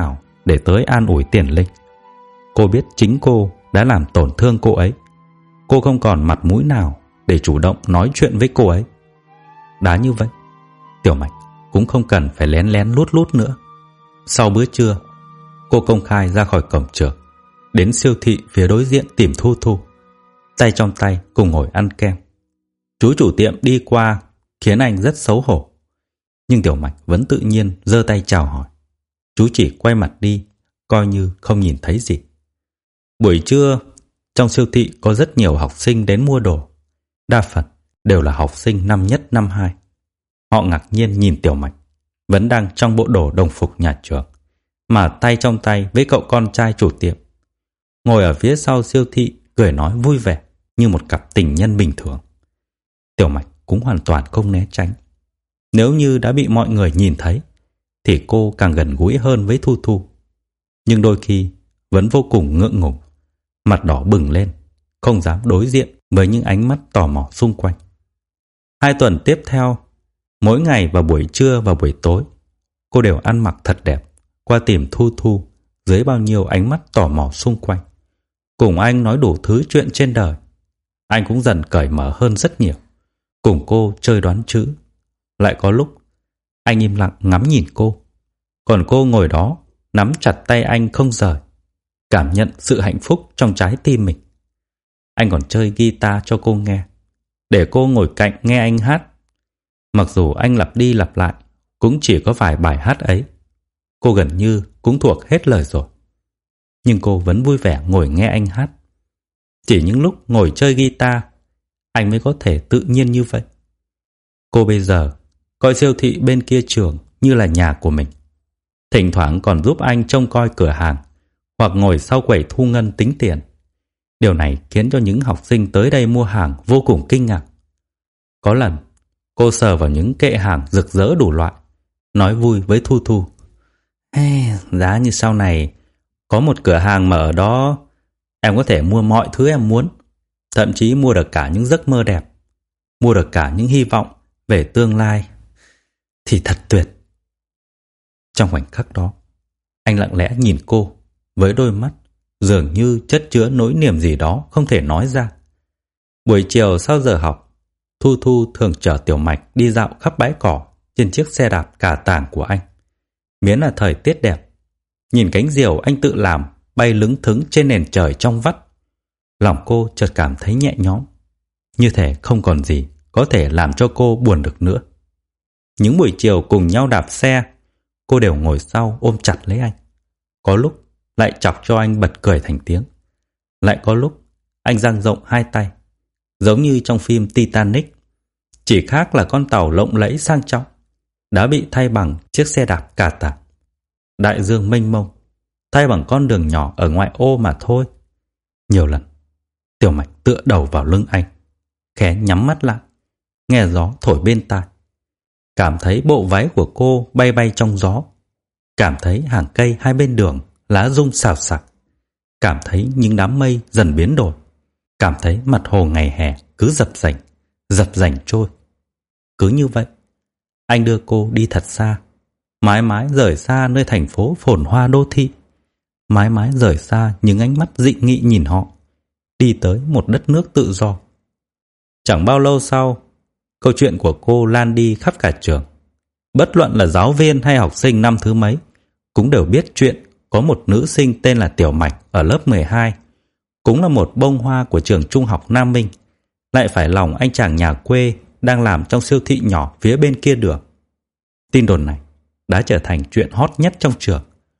để tới an ủi Tiền Linh. Cô biết chính cô đã làm tổn thương cô ấy. Cô không còn mặt mũi nào để chủ động nói chuyện với cô ấy. Đã như vậy, Tiểu Mạch cũng không cần phải lén lén lút lút nữa. Sau bữa trưa, cô công khai ra khỏi cổng trường, đến siêu thị phía đối diện tìm Thu Thu, tay trong tay cùng ngồi ăn kem. Chú chủ tiệm đi qua khiến anh rất xấu hổ, nhưng Tiểu Mạch vẫn tự nhiên giơ tay chào hỏi. Chú chỉ quay mặt đi, coi như không nhìn thấy gì. Buổi trưa, trong siêu thị có rất nhiều học sinh đến mua đồ. Đa phần đều là học sinh năm nhất năm hai. Họ ngạc nhiên nhìn Tiểu Mạch, vẫn đang trong bộ đồ đồng phục nhà trường, mà tay trong tay với cậu con trai chủ tiệm. Ngồi ở phía sau siêu thị cười nói vui vẻ như một cặp tình nhân bình thường. Tiểu Mạch cũng hoàn toàn không né tránh. Nếu như đã bị mọi người nhìn thấy thì cô càng gần gũi hơn với Thu Thu. Nhưng đôi khi vẫn vô cùng ngượng ngùng, mặt đỏ bừng lên, không dám đối diện với những ánh mắt tò mò xung quanh. Hai tuần tiếp theo, mỗi ngày vào buổi trưa và buổi tối, cô đều ăn mặc thật đẹp, qua tìm Thu Thu dưới bao nhiêu ánh mắt tò mò xung quanh. Cùng anh nói đủ thứ chuyện trên đời. Anh cũng dần cởi mở hơn rất nhiều, cùng cô chơi đoán chữ. Lại có lúc anh im lặng ngắm nhìn cô, còn cô ngồi đó nắm chặt tay anh không rời, cảm nhận sự hạnh phúc trong trái tim mình. Anh còn chơi guitar cho cô nghe, để cô ngồi cạnh nghe anh hát. Mặc dù anh lặp đi lặp lại cũng chỉ có vài bài hát ấy, cô gần như cũng thuộc hết lời rồi, nhưng cô vẫn vui vẻ ngồi nghe anh hát. Chỉ những lúc ngồi chơi guitar, anh mới có thể tự nhiên như vậy. Cô bây giờ coi siêu thị bên kia trường như là nhà của mình. Thỉnh thoảng còn giúp anh trông coi cửa hàng, hoặc ngồi sau quầy thu ngân tính tiền. Điều này khiến cho những học sinh tới đây mua hàng vô cùng kinh ngạc. Có lần, cô sờ vào những kệ hàng rực rỡ đủ loại, nói vui với Thu Thu: hey, giá như sau này có một cửa hàng mở ở đó, em có thể mua mọi thứ em muốn, thậm chí mua được cả những giấc mơ đẹp, mua được cả những hy vọng về tương lai. Thì thật tuyệt. Trong khoảnh khắc đó, anh lặng lẽ nhìn cô với đôi mắt dường như chất chứa nỗi niềm gì đó không thể nói ra. Buổi chiều sau giờ học, Thu Thu thường chở Tiểu Mạch đi dạo khắp bãi cỏ trên chiếc xe đạp cà tàng của anh. Miễn là thời tiết đẹp, nhìn cánh diều anh tự làm bay lững thững trên nền trời trong vắt, lòng cô chợt cảm thấy nhẹ nhõm, như thể không còn gì có thể làm cho cô buồn được nữa. Những buổi chiều cùng nhau đạp xe, cô đều ngồi sau ôm chặt lấy anh. Có lúc lại chọc cho anh bật cười thành tiếng. Lại có lúc anh dang rộng hai tay, giống như trong phim Titanic. Chỉ khác là con tàu lộng lẫy sang trọng đã bị thay bằng chiếc xe đạp cà tàng. Đại dương mênh mông thay bằng con đường nhỏ ở ngoại ô mà thôi. Nhiều lần, Tiểu Mạch tựa đầu vào lưng anh, khẽ nhắm mắt lại, nghe gió thổi bên tai. Cảm thấy bộ váy của cô bay bay trong gió, cảm thấy hàng cây hai bên đường lá rung xào xạc, cảm thấy những đám mây dần biến đổi, cảm thấy mặt hồ ngày hè cứ dập dành, dập dành trôi. Cứ như vậy, anh đưa cô đi thật xa, mãi mãi rời xa nơi thành phố phồn hoa đô thị, mãi mãi rời xa những ánh mắt dị nghị nhìn họ, đi tới một đất nước tự do. Chẳng bao lâu sau, câu chuyện của cô lan đi khắp cả trường. Bất luận là giáo viên hay học sinh năm thứ mấy cũng đều biết chuyện có một nữ sinh tên là Tiểu Mạch ở lớp mười hai, cũng là một bông hoa của trường trung học Nam Minh, lại phải lòng anh chàng nhà quê đang làm trong siêu thị nhỏ phía bên kia đường. Tin đồn này đã trở thành chuyện hot nhất trong trường.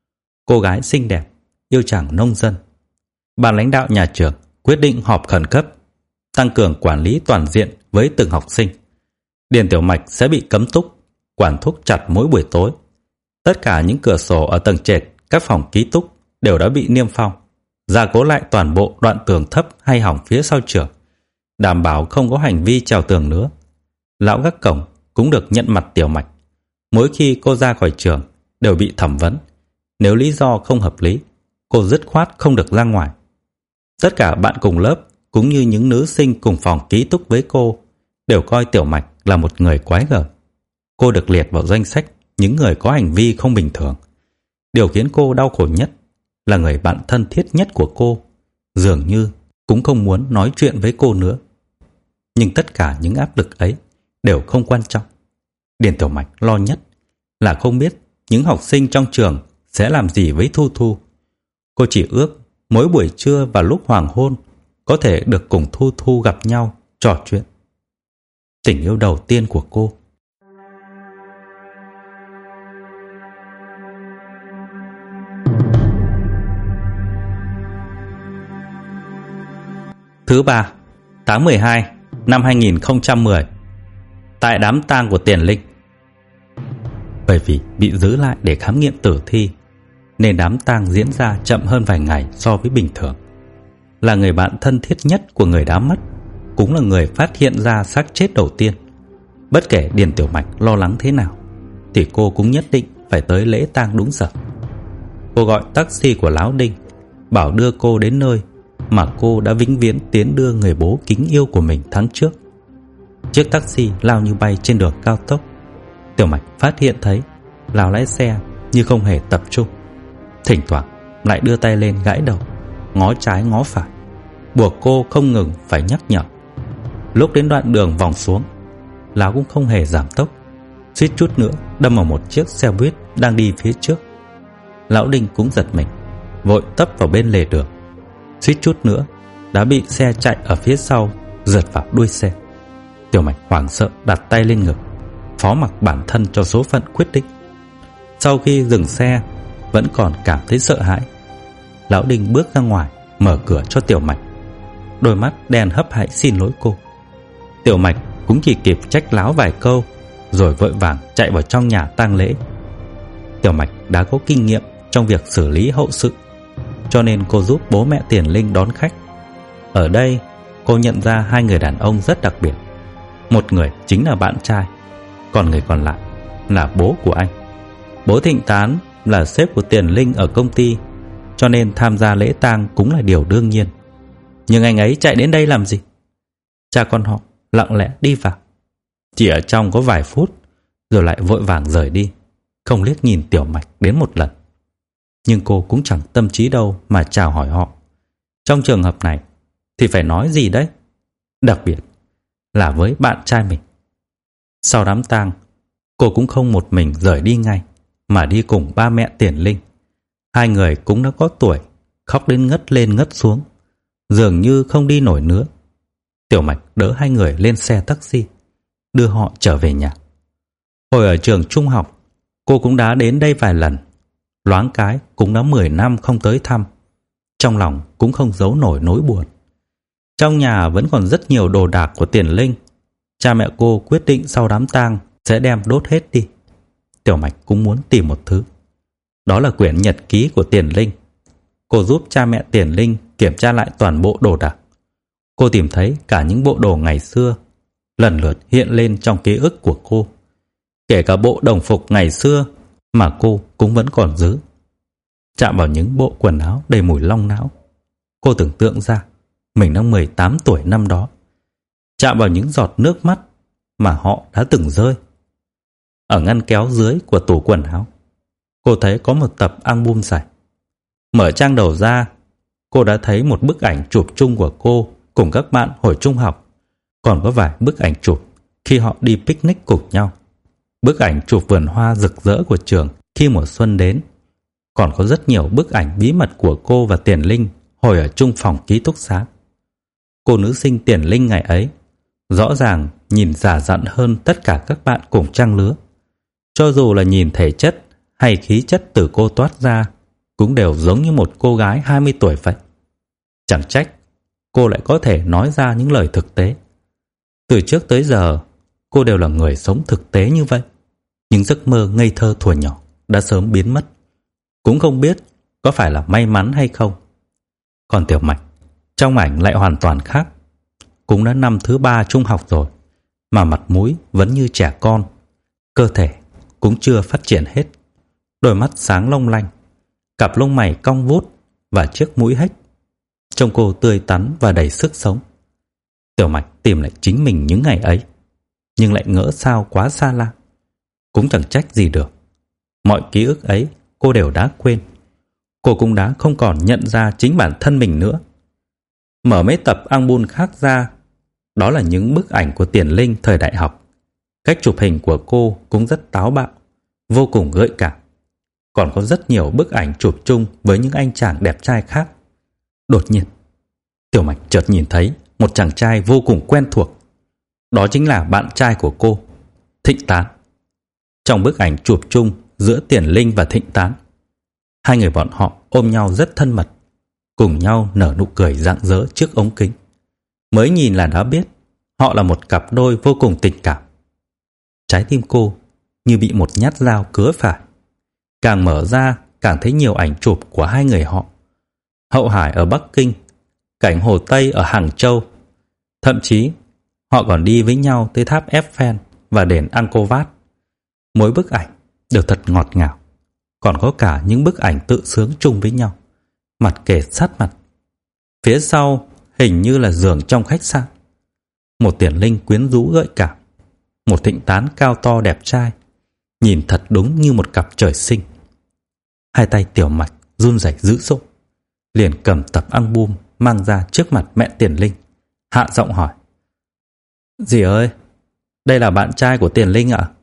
Cô gái xinh đẹp yêu chàng nông dân. Ban lãnh đạo nhà trường quyết định họp khẩn cấp, tăng cường quản lý toàn diện với từng học sinh. Điền Tiểu Mạch sẽ bị cấm túc, quản thúc chặt mỗi buổi tối. Tất cả những cửa sổ ở tầng trệt các phòng ký túc đều đã bị niêm phong, gia cố lại toàn bộ đoạn tường thấp hay hỏng phía sau trường, đảm bảo không có hành vi trèo tường nữa. Lão gác cổng cũng được nhận mặt Tiểu Mạch. Mỗi khi cô ra khỏi trường đều bị thẩm vấn. Nếu lý do không hợp lý, cô dứt khoát không được ra ngoài. Tất cả bạn cùng lớp cũng như những nữ sinh cùng phòng ký túc với cô đều coi Tiểu Mạch là một người quái gở. Cô được liệt vào danh sách những người có hành vi không bình thường. Điều khiến cô đau khổ nhất là người bạn thân thiết nhất của cô dường như cũng không muốn nói chuyện với cô nữa. Nhưng tất cả những áp lực ấy đều không quan trọng. Điền Tiểu Mạch lo nhất là không biết những học sinh trong trường sẽ làm gì với Thu Thu. Cô chỉ ước mỗi buổi trưa và lúc hoàng hôn có thể được cùng Thu Thu gặp nhau, trò chuyện. Tình yêu đầu tiên của cô. Thứ ba, tháng mười hai năm hai nghìn không trăm mười. Tại đám tang của Tiền Linh. Bởi vì bị giữ lại để khám nghiệm tử thi nên đám tang diễn ra chậm hơn vài ngày so với bình thường. Là người bạn thân thiết nhất của người đã mất, cũng là người phát hiện ra xác chết đầu tiên. Bất kể Điền Tiểu Mạch lo lắng thế nào thì cô cũng nhất định phải tới lễ tang đúng giờ. Cô gọi taxi của Lão Đinh, bảo đưa cô đến nơi mà cô đã vĩnh viễn tiến đưa người bố kính yêu của mình tháng trước. Chiếc taxi lao như bay trên đường cao tốc. Tiểu Mạch phát hiện thấy Lão lái xe như không hề tập trung, thỉnh thoảng lại đưa tay lên gãi đầu, ngó trái ngó phải, buộc cô không ngừng phải nhắc nhở. Lúc đến đoạn đường vòng xuống, Lão cũng không hề giảm tốc, suýt chút nữa đâm vào một chiếc xe buýt đang đi phía trước. Lão Đinh cũng giật mình, vội tấp vào bên lề đường, suýt chút nữa đã bị xe chạy ở phía sau rượt vào đuôi xe. Tiểu Mạch hoảng sợ đặt tay lên ngực, phó mặc bản thân cho số phận quyết định. Sau khi dừng xe vẫn còn cảm thấy sợ hãi, Lão Đinh bước ra ngoài mở cửa cho Tiểu Mạch, đôi mắt đen hấp hãi xin lỗi cô. Tiểu Mạch cũng chỉ kịp trách láo vài câu rồi vội vàng chạy vào trong nhà tang lễ. Tiểu Mạch đã có kinh nghiệm trong việc xử lý hậu sự, cho nên cô giúp bố mẹ Tiền Linh đón khách. Ở đây cô nhận ra hai người đàn ông rất đặc biệt. Một người chính là bạn trai, còn người còn lại là bố của anh. Bố Thịnh Tán là sếp của Tiền Linh ở công ty, cho nên tham gia lễ tang cũng là điều đương nhiên. Nhưng anh ấy chạy đến đây làm gì? Cha con họ lặng lẽ đi vào, chỉ ở trong có vài phút rồi lại vội vàng rời đi, không liếc nhìn Tiểu Mạch đến một lần. Nhưng cô cũng chẳng tâm trí đâu mà chào hỏi họ. Trong trường hợp này thì phải nói gì đấy, đặc biệt là với bạn trai mình. Sau đám tang, cô cũng không một mình rời đi ngay, mà đi cùng ba mẹ Tiền Linh. Hai người cũng đã có tuổi, khóc đến ngất lên ngất xuống, dường như không đi nổi nữa. Tiểu Mạch đỡ hai người lên xe taxi, đưa họ trở về nhà. Hồi ở trường trung học, cô cũng đã đến đây vài lần, loáng cái cũng đã mười năm không tới thăm. Trong lòng cũng không giấu nổi nỗi buồn. Trong nhà vẫn còn rất nhiều đồ đạc của Tiền Linh. Cha mẹ cô quyết định sau đám tang sẽ đem đốt hết đi. Tiểu Mạch cũng muốn tìm một thứ, đó là quyển nhật ký của Tiền Linh. Cô giúp cha mẹ Tiền Linh kiểm tra lại toàn bộ đồ đạc. Cô tìm thấy cả những bộ đồ ngày xưa lần lượt hiện lên trong ký ức của cô, kể cả bộ đồng phục ngày xưa mà cô cũng vẫn còn giữ. Chạm vào những bộ quần áo đầy mùi long não, cô tưởng tượng ra mình đang mười tám tuổi năm đó. Chạm vào những giọt nước mắt mà họ đã từng rơi. Ở ngăn kéo dưới của tủ quần áo, cô thấy có một tập album dày. Mở trang đầu ra, cô đã thấy một bức ảnh chụp chung của cô cùng các bạn hồi trung học. Còn có vài bức ảnh chụp khi họ đi picnic cùng nhau, bức ảnh chụp vườn hoa rực rỡ của trường khi mùa xuân đến. Còn có rất nhiều bức ảnh bí mật của cô và Tiền Linh hồi ở chung phòng ký túc xá. Cô nữ sinh Tiền Linh ngày ấy rõ ràng nhìn già dặn hơn tất cả các bạn cùng trang lứa. Cho dù là nhìn thể chất hay khí chất từ cô toát ra, cũng đều giống như một cô gái hai mươi tuổi vậy. Chẳng trách cô lại có thể nói ra những lời thực tế. Từ trước tới giờ, cô đều là người sống thực tế như vậy. Những giấc mơ ngây thơ thuở nhỏ đã sớm biến mất. Cũng không biết có phải là may mắn hay không. Còn Tiểu Mạch, trong ảnh lại hoàn toàn khác. Cũng đã năm thứ ba trung học rồi, mà mặt mũi vẫn như trẻ con. Cơ thể cũng chưa phát triển hết. Đôi mắt sáng long lanh, cặp lông mày cong vút và chiếc mũi hếch. Trông cô tươi tắn và đầy sức sống. Tiểu Mạch tìm lại chính mình những ngày ấy, nhưng lại ngỡ sao quá xa lạ. Cũng chẳng trách gì được. Mọi ký ức ấy cô đều đã quên. Cô cũng đã không còn nhận ra chính bản thân mình nữa. Mở mấy tập album khác ra, đó là những bức ảnh của Tiền Linh thời đại học. Cách chụp hình của cô cũng rất táo bạo, vô cùng gợi cảm. Còn có rất nhiều bức ảnh chụp chung với những anh chàng đẹp trai khác. Đột nhiên, Tiểu Mạch chợt nhìn thấy một chàng trai vô cùng quen thuộc. Đó chính là bạn trai của cô, Thịnh Tán. Trong bức ảnh chụp chung giữa Tiền Linh và Thịnh Tán, hai người bọn họ ôm nhau rất thân mật, cùng nhau nở nụ cười rạng rỡ trước ống kính. Mới nhìn là đã biết họ là một cặp đôi vô cùng tình cảm. Trái tim cô như bị một nhát dao cứa phải. Càng mở ra càng thấy nhiều ảnh chụp của hai người họ. Hậu Hải ở Bắc Kinh, cảnh Hồ Tây ở Hàng Châu. Thậm chí họ còn đi với nhau tới tháp Eiffel và đền Angkor Wat. Mỗi bức ảnh đều thật ngọt ngào. Còn có cả những bức ảnh tự sướng chung với nhau, mặt kề sát mặt. Phía sau hình như là giường trong khách sạn. Một Tiền Linh quyến rũ gợi cảm, một Thịnh Tán cao to đẹp trai, nhìn thật đúng như một cặp trời sinh. Hai tay Tiểu Mạch run rẩy dữ dội, liền cầm tập album mang ra trước mặt mẹ Tiền Linh, hạ giọng hỏi: "Dì ơi, đây là bạn trai của Tiền Linh ạ?"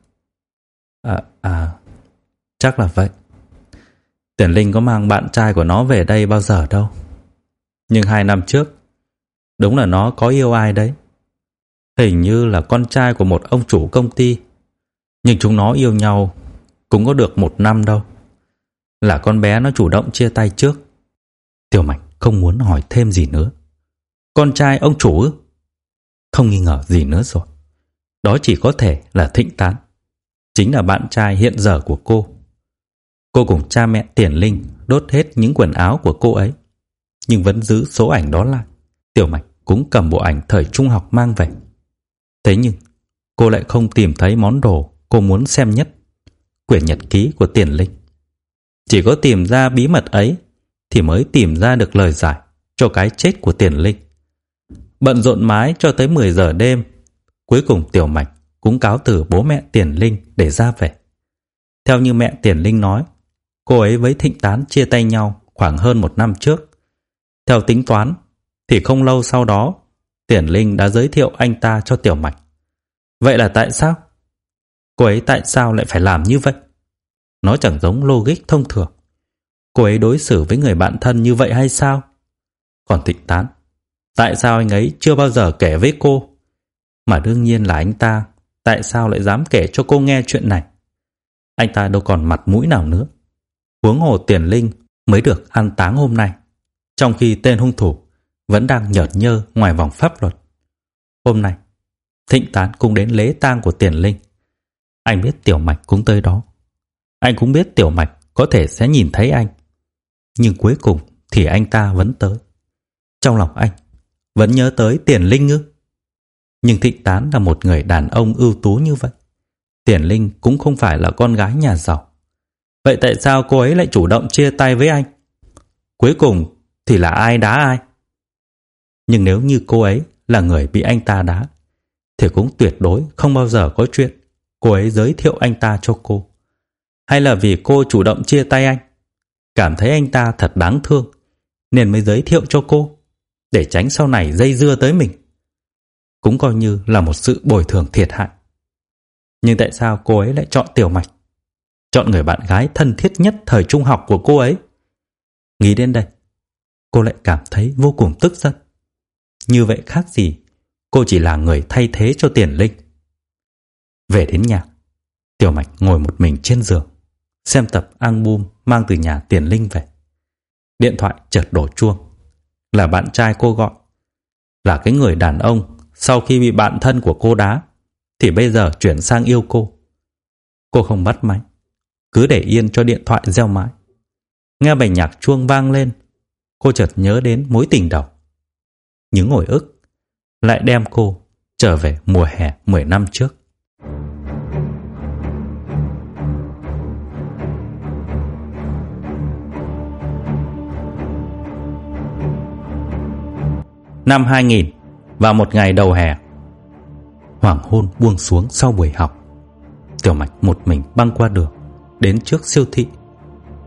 À, à, chắc là vậy. Tiền Linh có mang bạn trai của nó về đây bao giờ đâu. Nhưng hai năm trước, đúng là nó có yêu ai đấy. Hình như là con trai của một ông chủ công ty. Nhưng chúng nó yêu nhau cũng có được một năm đâu. Là con bé nó chủ động chia tay trước. Tiểu Mạch không muốn hỏi thêm gì nữa. Con trai ông chủ ư? Không nghi ngờ gì nữa rồi. Đó chỉ có thể là Thịnh Tán, chính là bạn trai hiện giờ của cô. Cô cùng cha mẹ Tiền Linh đốt hết những quần áo của cô ấy, nhưng vẫn giữ số ảnh đó lại. Tiểu Mạch cũng cầm bộ ảnh thời trung học mang về. Thế nhưng cô lại không tìm thấy món đồ cô muốn xem nhất, quyển nhật ký của Tiền Linh. Chỉ có tìm ra bí mật ấy thì mới tìm ra được lời giải cho cái chết của Tiền Linh. Bận rộn mãi cho tới mười giờ đêm, cuối cùng Tiểu Mạch cũng cáo từ bố mẹ Tiền Linh để ra về. Theo như mẹ Tiền Linh nói, cô ấy với Thịnh Tán chia tay nhau khoảng hơn một năm trước. Theo tính toán thì không lâu sau đó, Tiền Linh đã giới thiệu anh ta cho Tiểu Mạch. Vậy là tại sao? Cô ấy tại sao lại phải làm như vậy? Nó chẳng giống logic thông thường. Cô ấy đối xử với người bạn thân như vậy hay sao? Còn Thịnh Tán, tại sao anh ấy chưa bao giờ kể với cô? Mà đương nhiên là anh ta tại sao lại dám kể cho cô nghe chuyện này? Anh ta đâu còn mặt mũi nào nữa. Huống hồ Tiền Linh mới được an táng hôm nay, trong khi tên hung thủ vẫn đang nhởn nhơ ngoài vòng pháp luật. Hôm nay Thịnh Tán cũng đến lễ tang của Tiền Linh. Anh biết Tiểu Mạch cũng tới đó. Anh cũng biết Tiểu Mạch có thể sẽ nhìn thấy anh. Nhưng cuối cùng thì anh ta vẫn tới. Trong lòng anh vẫn nhớ tới Tiền Linh ư? Nhưng Thịnh Tán là một người đàn ông ưu tú như vậy. Tiền Linh cũng không phải là con gái nhà giàu. Vậy tại sao cô ấy lại chủ động chia tay với anh? Cuối cùng thì là ai đá ai? Nhưng nếu như cô ấy là người bị anh ta đá, thì cũng tuyệt đối không bao giờ có chuyện cô ấy giới thiệu anh ta cho cô. Hay là vì cô chủ động chia tay anh, cảm thấy anh ta thật đáng thương nên mới giới thiệu cho cô, để tránh sau này dây dưa tới mình. Cũng coi như là một sự bồi thường thiệt hại. Nhưng tại sao cô ấy lại chọn Tiểu Mạch, chọn người bạn gái thân thiết nhất thời trung học của cô ấy? Nghĩ đến đây, cô lại cảm thấy vô cùng tức giận. Như vậy khác gì cô chỉ là người thay thế cho Tiền Linh. Về đến nhà, Tiểu Mạch ngồi một mình trên giường, xem tập album mang từ nhà Tiền Linh về. Điện thoại chợt đổ chuông. Là bạn trai cô gọi. Là cái người đàn ông sau khi bị bạn thân của cô đá thì bây giờ chuyển sang yêu cô. Cô không bắt máy, cứ để yên cho điện thoại reo mãi. Nghe bài nhạc chuông vang lên, cô chợt nhớ đến mối tình đầu. Những hồi ức lại đem cô trở về mùa hè mười năm trước. Năm hai nghìn, vào một ngày đầu hè, hoàng hôn buông xuống sau buổi học. Tiểu Mạch một mình băng qua đường đến trước siêu thị.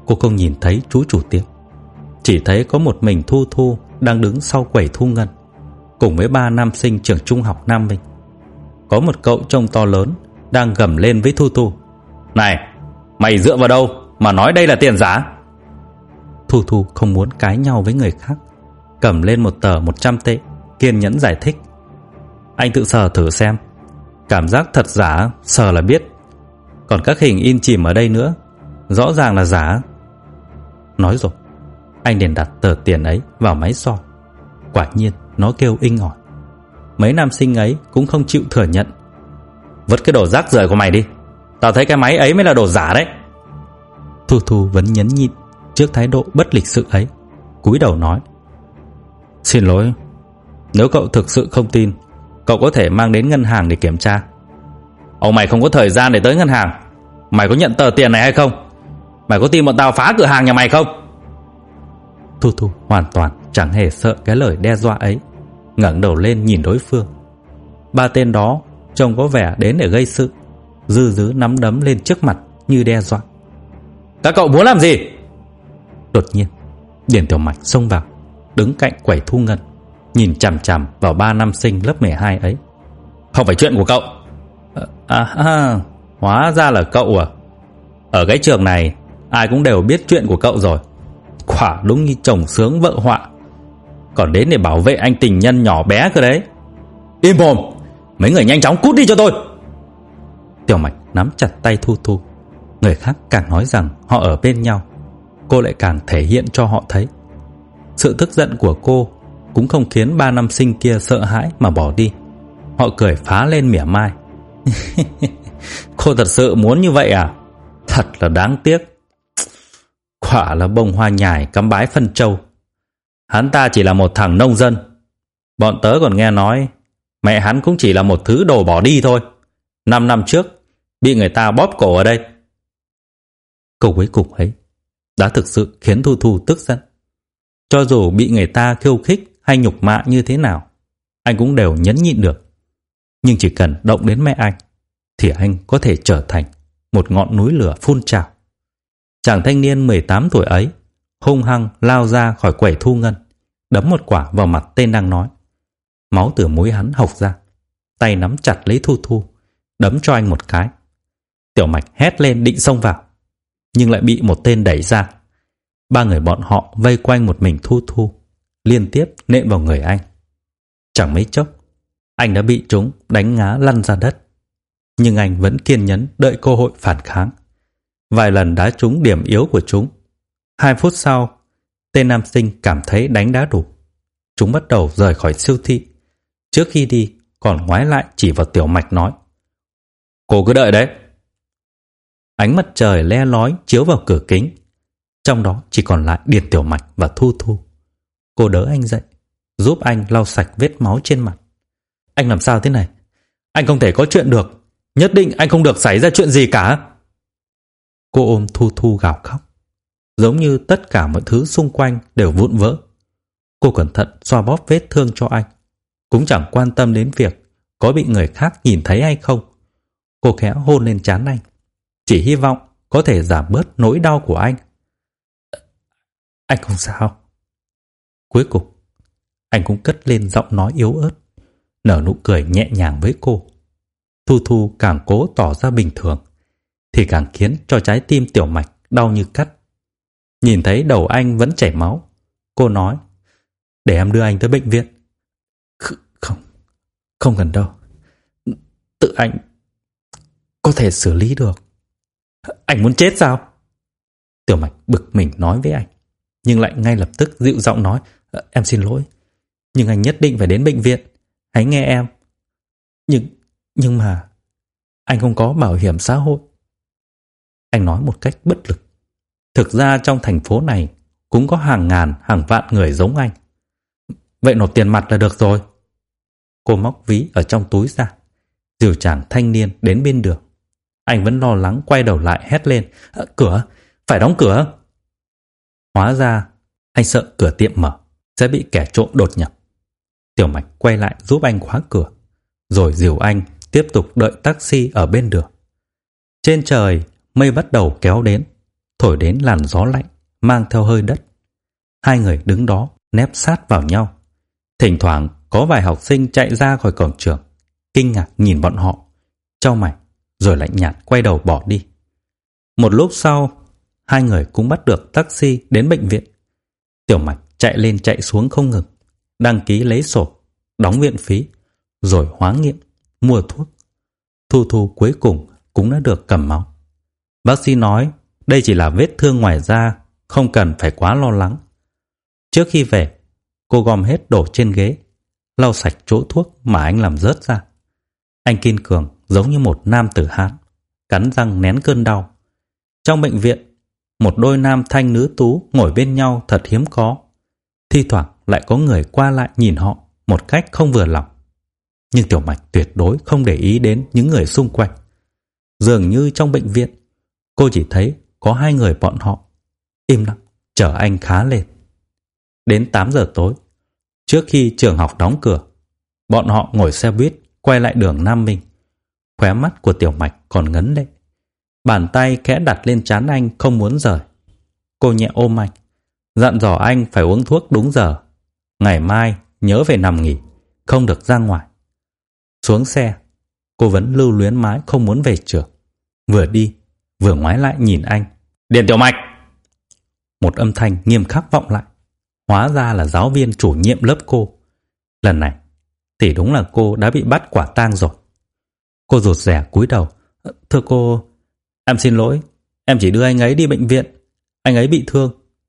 Cô không nhìn thấy chú chủ tiệm, chỉ thấy có một mình Thu Thu đang đứng sau quầy thu ngân, cùng với ba nam sinh trường trung học Nam Minh. Có một cậu trông to lớn đang gầm lên với Thu Thu: "Này, mày dựa vào đâu mà nói đây là tiền giả?" Thu Thu không muốn cãi nhau với người khác, cầm lên một tờ một trăm tệ, kiên nhẫn giải thích: "Anh tự sờ thử xem, cảm giác thật giả sờ là biết. Còn các hình in chìm ở đây nữa, rõ ràng là giả." Nói rồi, anh liền đặt tờ tiền ấy vào máy soi. Quả nhiên nó kêu inh ỏi. Mấy nam sinh ấy cũng không chịu thừa nhận: "Vứt cái đồ rác rưởi của mày đi, tao thấy cái máy ấy mới là đồ giả đấy." Thu Thu vẫn nhẫn nhịn trước thái độ bất lịch sự ấy, cúi đầu nói: "Xin lỗi, nếu cậu thực sự không tin, cậu có thể mang đến ngân hàng để kiểm tra." "Ông mày không có thời gian để tới ngân hàng. Mày có nhận tờ tiền này hay không? Mày có tin bọn tao phá cửa hàng nhà mày không?" Thu Thu hoàn toàn chẳng hề sợ cái lời đe dọa ấy, ngẩng đầu lên nhìn đối phương. Ba tên đó trông có vẻ đến để gây sự, dư dứ nắm đấm lên trước mặt như đe dọa. "Các cậu muốn làm gì?" Đột nhiên Điền Tiểu Mạch xông vào, đứng cạnh quầy thu ngân, nhìn chằm chằm vào ba nam sinh lớp mười hai ấy. "Không phải chuyện của cậu." À, à hóa ra là cậu à. Ở cái trường này ai cũng đều biết chuyện của cậu rồi. Quả đúng như chồng sướng vợ họa, còn đến để bảo vệ anh tình nhân nhỏ bé cơ đấy." "Im mồm, mấy người nhanh chóng cút đi cho tôi." Tiểu Mạch nắm chặt tay Thu Thu. Người khác càng nói rằng họ ở bên nhau, cô lại càng thể hiện cho họ thấy. Sự tức giận của cô cũng không khiến ba nam sinh kia sợ hãi mà bỏ đi. Họ cười phá lên mỉa mai: "Cô thật sự muốn như vậy à? Thật là đáng tiếc. Quả là bông hoa nhài cắm bái phân trâu. Hắn ta chỉ là một thằng nông dân. Bọn tớ còn nghe nói mẹ hắn cũng chỉ là một thứ đồ bỏ đi thôi. Năm năm trước bị người ta bóp cổ ở đây." Câu cuối cùng ấy đã thực sự khiến Thu Thu tức giận. Cho dù bị người ta khiêu khích hay nhục mạ như thế nào, anh cũng đều nhẫn nhịn được. Nhưng chỉ cần động đến mẹ anh thì anh có thể trở thành một ngọn núi lửa phun trào. Chàng thanh niên mười tám tuổi ấy hung hăng lao ra khỏi quầy thu ngân, đấm một quả vào mặt tên đang nói. Máu từ mũi hắn hộc ra, tay nắm chặt lấy Thu Thu, đấm cho anh một cái. Tiểu Mạch hét lên định xông vào, nhưng lại bị một tên đẩy ra. Ba người bọn họ vây quanh một mình Thu Thu, liên tiếp nện vào người anh. Chẳng mấy chốc, anh đã bị chúng đánh ngã lăn ra đất. Nhưng anh vẫn kiên nhẫn đợi cơ hội phản kháng. Vài lần đá trúng điểm yếu của chúng. Hai phút sau, tên nam sinh cảm thấy đánh đã đủ. Chúng bắt đầu rời khỏi siêu thị. Trước khi đi, còn ngoái lại chỉ vào Tiểu Mạch nói: "Cô cứ đợi đấy." Ánh mặt trời le lói chiếu vào cửa kính. Trong đó chỉ còn lại Điền Tiểu Mạch và Thu Thu. Cô đỡ anh dậy, giúp anh lau sạch vết máu trên mặt. "Anh làm sao thế này? Anh không thể có chuyện được. Nhất định anh không được xảy ra chuyện gì cả." Cô ôm Thu Thu gào khóc, giống như tất cả mọi thứ xung quanh đều vụn vỡ. Cô cẩn thận xoa bóp vết thương cho anh, cũng chẳng quan tâm đến việc có bị người khác nhìn thấy hay không. Cô khẽ hôn lên trán anh, chỉ hy vọng có thể giảm bớt nỗi đau của anh. "Anh không sao." Cuối cùng, anh cũng cất lên giọng nói yếu ớt, nở nụ cười nhẹ nhàng với cô. Thu Thu càng cố tỏ ra bình thường, thì càng khiến cho trái tim Tiểu Mạch đau như cắt. Nhìn thấy đầu anh vẫn chảy máu, cô nói: "Để em đưa anh tới bệnh viện." Không, không cần đâu. Tự anh có thể xử lý được." "Anh muốn chết sao?" Tiểu Mạch bực mình nói với anh, nhưng lại ngay lập tức dịu giọng nói: "Em xin lỗi, nhưng anh nhất định phải đến bệnh viện. Hãy nghe em." Nhưng, nhưng mà anh không có bảo hiểm xã hội." Anh nói một cách bất lực. Thực ra trong thành phố này cũng có hàng ngàn hàng vạn người giống anh. "Vậy nộp tiền mặt là được rồi." Cô móc ví ở trong túi ra, dìu chàng thanh niên đến bên đường. Anh vẫn lo lắng quay đầu lại hét lên: à, "Cửa, phải đóng cửa." Hóa ra anh sợ cửa tiệm mở sẽ bị kẻ trộm đột nhập. Tiểu Mạch quay lại giúp anh khóa cửa, rồi dìu anh tiếp tục đợi taxi ở bên đường. Trên trời mây bắt đầu kéo đến, thổi đến làn gió lạnh mang theo hơi đất. Hai người đứng đó nép sát vào nhau. Thỉnh thoảng có vài học sinh chạy ra khỏi cổng trường, kinh ngạc nhìn bọn họ, chau mày rồi lạnh nhạt quay đầu bỏ đi. Một lúc sau, hai người cũng bắt được taxi đến bệnh viện. Tiểu Mạch chạy lên chạy xuống không ngừng, đăng ký lấy sổ, đóng viện phí, rồi hóa nghiệm, mua thuốc. Thu Thu cuối cùng cũng đã được cầm máu. Bác sĩ nói đây chỉ là vết thương ngoài da, không cần phải quá lo lắng. Trước khi về, cô gom hết đổ trên ghế, lau sạch chỗ thuốc mà anh làm rớt ra. Anh kiên cường giống như một nam tử Hán, cắn răng nén cơn đau. Trong bệnh viện, một đôi nam thanh nữ tú ngồi bên nhau thật hiếm có. Thi thoảng lại có người qua lại nhìn họ một cách không vừa lòng. Nhưng Tiểu Mạch tuyệt đối không để ý đến những người xung quanh. Dường như trong bệnh viện, cô chỉ thấy có hai người bọn họ im lặng chờ anh khá lên. Đến tám giờ tối, trước khi trường học đóng cửa, bọn họ ngồi xe buýt quay lại đường Nam Minh. Khóe mắt của Tiểu Mạch còn ngấn lệ. Bàn tay khẽ đặt lên trán anh không muốn rời. Cô nhẹ ôm anh, dặn dò anh phải uống thuốc đúng giờ. Ngày mai nhớ về nằm nghỉ, không được ra ngoài. Xuống xe, cô vẫn lưu luyến mãi không muốn về trường. Vừa đi, vừa ngoái lại nhìn anh. Điền Tiểu Mạch! Một âm thanh nghiêm khắc vọng lại. Hóa ra là giáo viên chủ nhiệm lớp cô. Lần này thì đúng là cô đã bị bắt quả tang rồi. Cô rụt rè cúi đầu. Thưa cô, em xin lỗi, em chỉ đưa anh ấy đi bệnh viện. Anh ấy bị thương.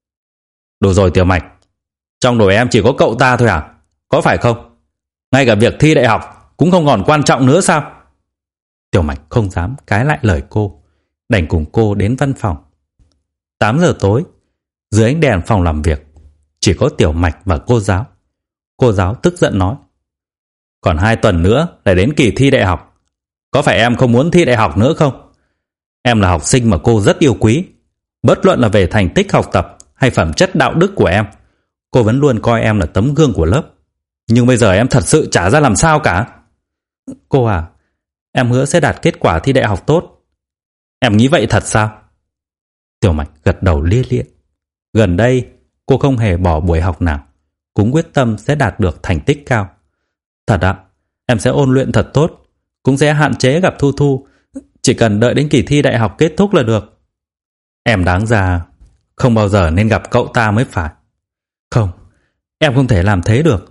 Đủ rồi Tiểu Mạch, trong đội em chỉ có cậu ta thôi à? Có phải không? Ngay cả việc thi đại học cũng không còn quan trọng nữa sao? Tiểu Mạch không dám cãi lại lời cô, đành cùng cô đến văn phòng. Tám giờ tối, dưới ánh đèn phòng làm việc, chỉ có Tiểu Mạch và cô giáo. Cô giáo tức giận nói: còn hai tuần nữa là đến kỳ thi đại học. Có phải em không muốn thi đại học nữa không? Em là học sinh mà cô rất yêu quý. Bất luận là về thành tích học tập hay phẩm chất đạo đức của em, cô vẫn luôn coi em là tấm gương của lớp. Nhưng bây giờ em thật sự chả ra làm sao cả. Cô à, em hứa sẽ đạt kết quả thi đại học tốt. Em nghĩ vậy thật sao? Tiểu Mạch gật đầu lia lịa. Gần đây, cô không hề bỏ buổi học nào, cũng quyết tâm sẽ đạt được thành tích cao. Thật ạ, em sẽ ôn luyện thật tốt, cũng sẽ hạn chế gặp Thu Thu. Chỉ cần đợi đến kỳ thi đại học kết thúc là được. Em đáng ra không bao giờ nên gặp cậu ta mới phải. Không, em không thể làm thế được.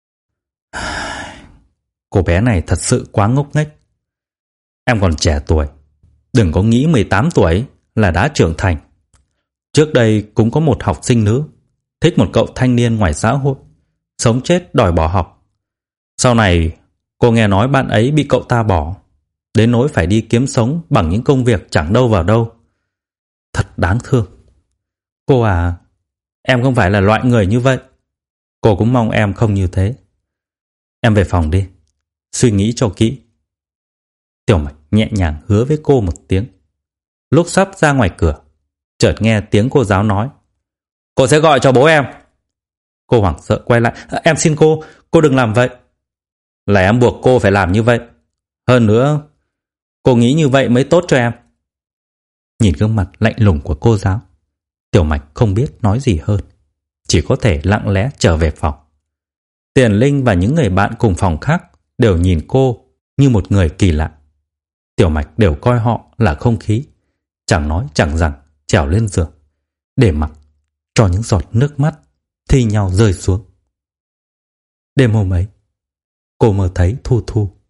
Cô bé này thật sự quá ngốc nghếch. Em còn trẻ tuổi, đừng có nghĩ mười tám tuổi là đã trưởng thành. Trước đây cũng có một học sinh nữ thích một cậu thanh niên ngoài xã hội, sống chết đòi bỏ học. Sau này cô nghe nói bạn ấy bị cậu ta bỏ, đến nỗi phải đi kiếm sống bằng những công việc chẳng đâu vào đâu. Thật đáng thương. Cô à, em không phải là loại người như vậy. Cô cũng mong em không như thế. Em về phòng đi, suy nghĩ cho kỹ. Tiểu Mạch nhẹ nhàng hứa với cô một tiếng. Lúc sắp ra ngoài cửa, chợt nghe tiếng cô giáo nói: cô sẽ gọi cho bố em. Cô hoảng sợ quay lại. À, em xin cô, cô đừng làm vậy. Là em buộc cô phải làm như vậy. Hơn nữa, cô nghĩ như vậy mới tốt cho em. Nhìn gương mặt lạnh lùng của cô giáo, Tiểu Mạch không biết nói gì hơn, chỉ có thể lặng lẽ trở về phòng. Tiền Linh và những người bạn cùng phòng khác đều nhìn cô như một người kỳ lạ. Tiểu Mạch đều coi họ là không khí, chẳng nói chẳng rằng trèo lên giường, để mặc cho những giọt nước mắt thi nhau rơi xuống. Đêm hôm ấy, cô mơ thấy Thu Thu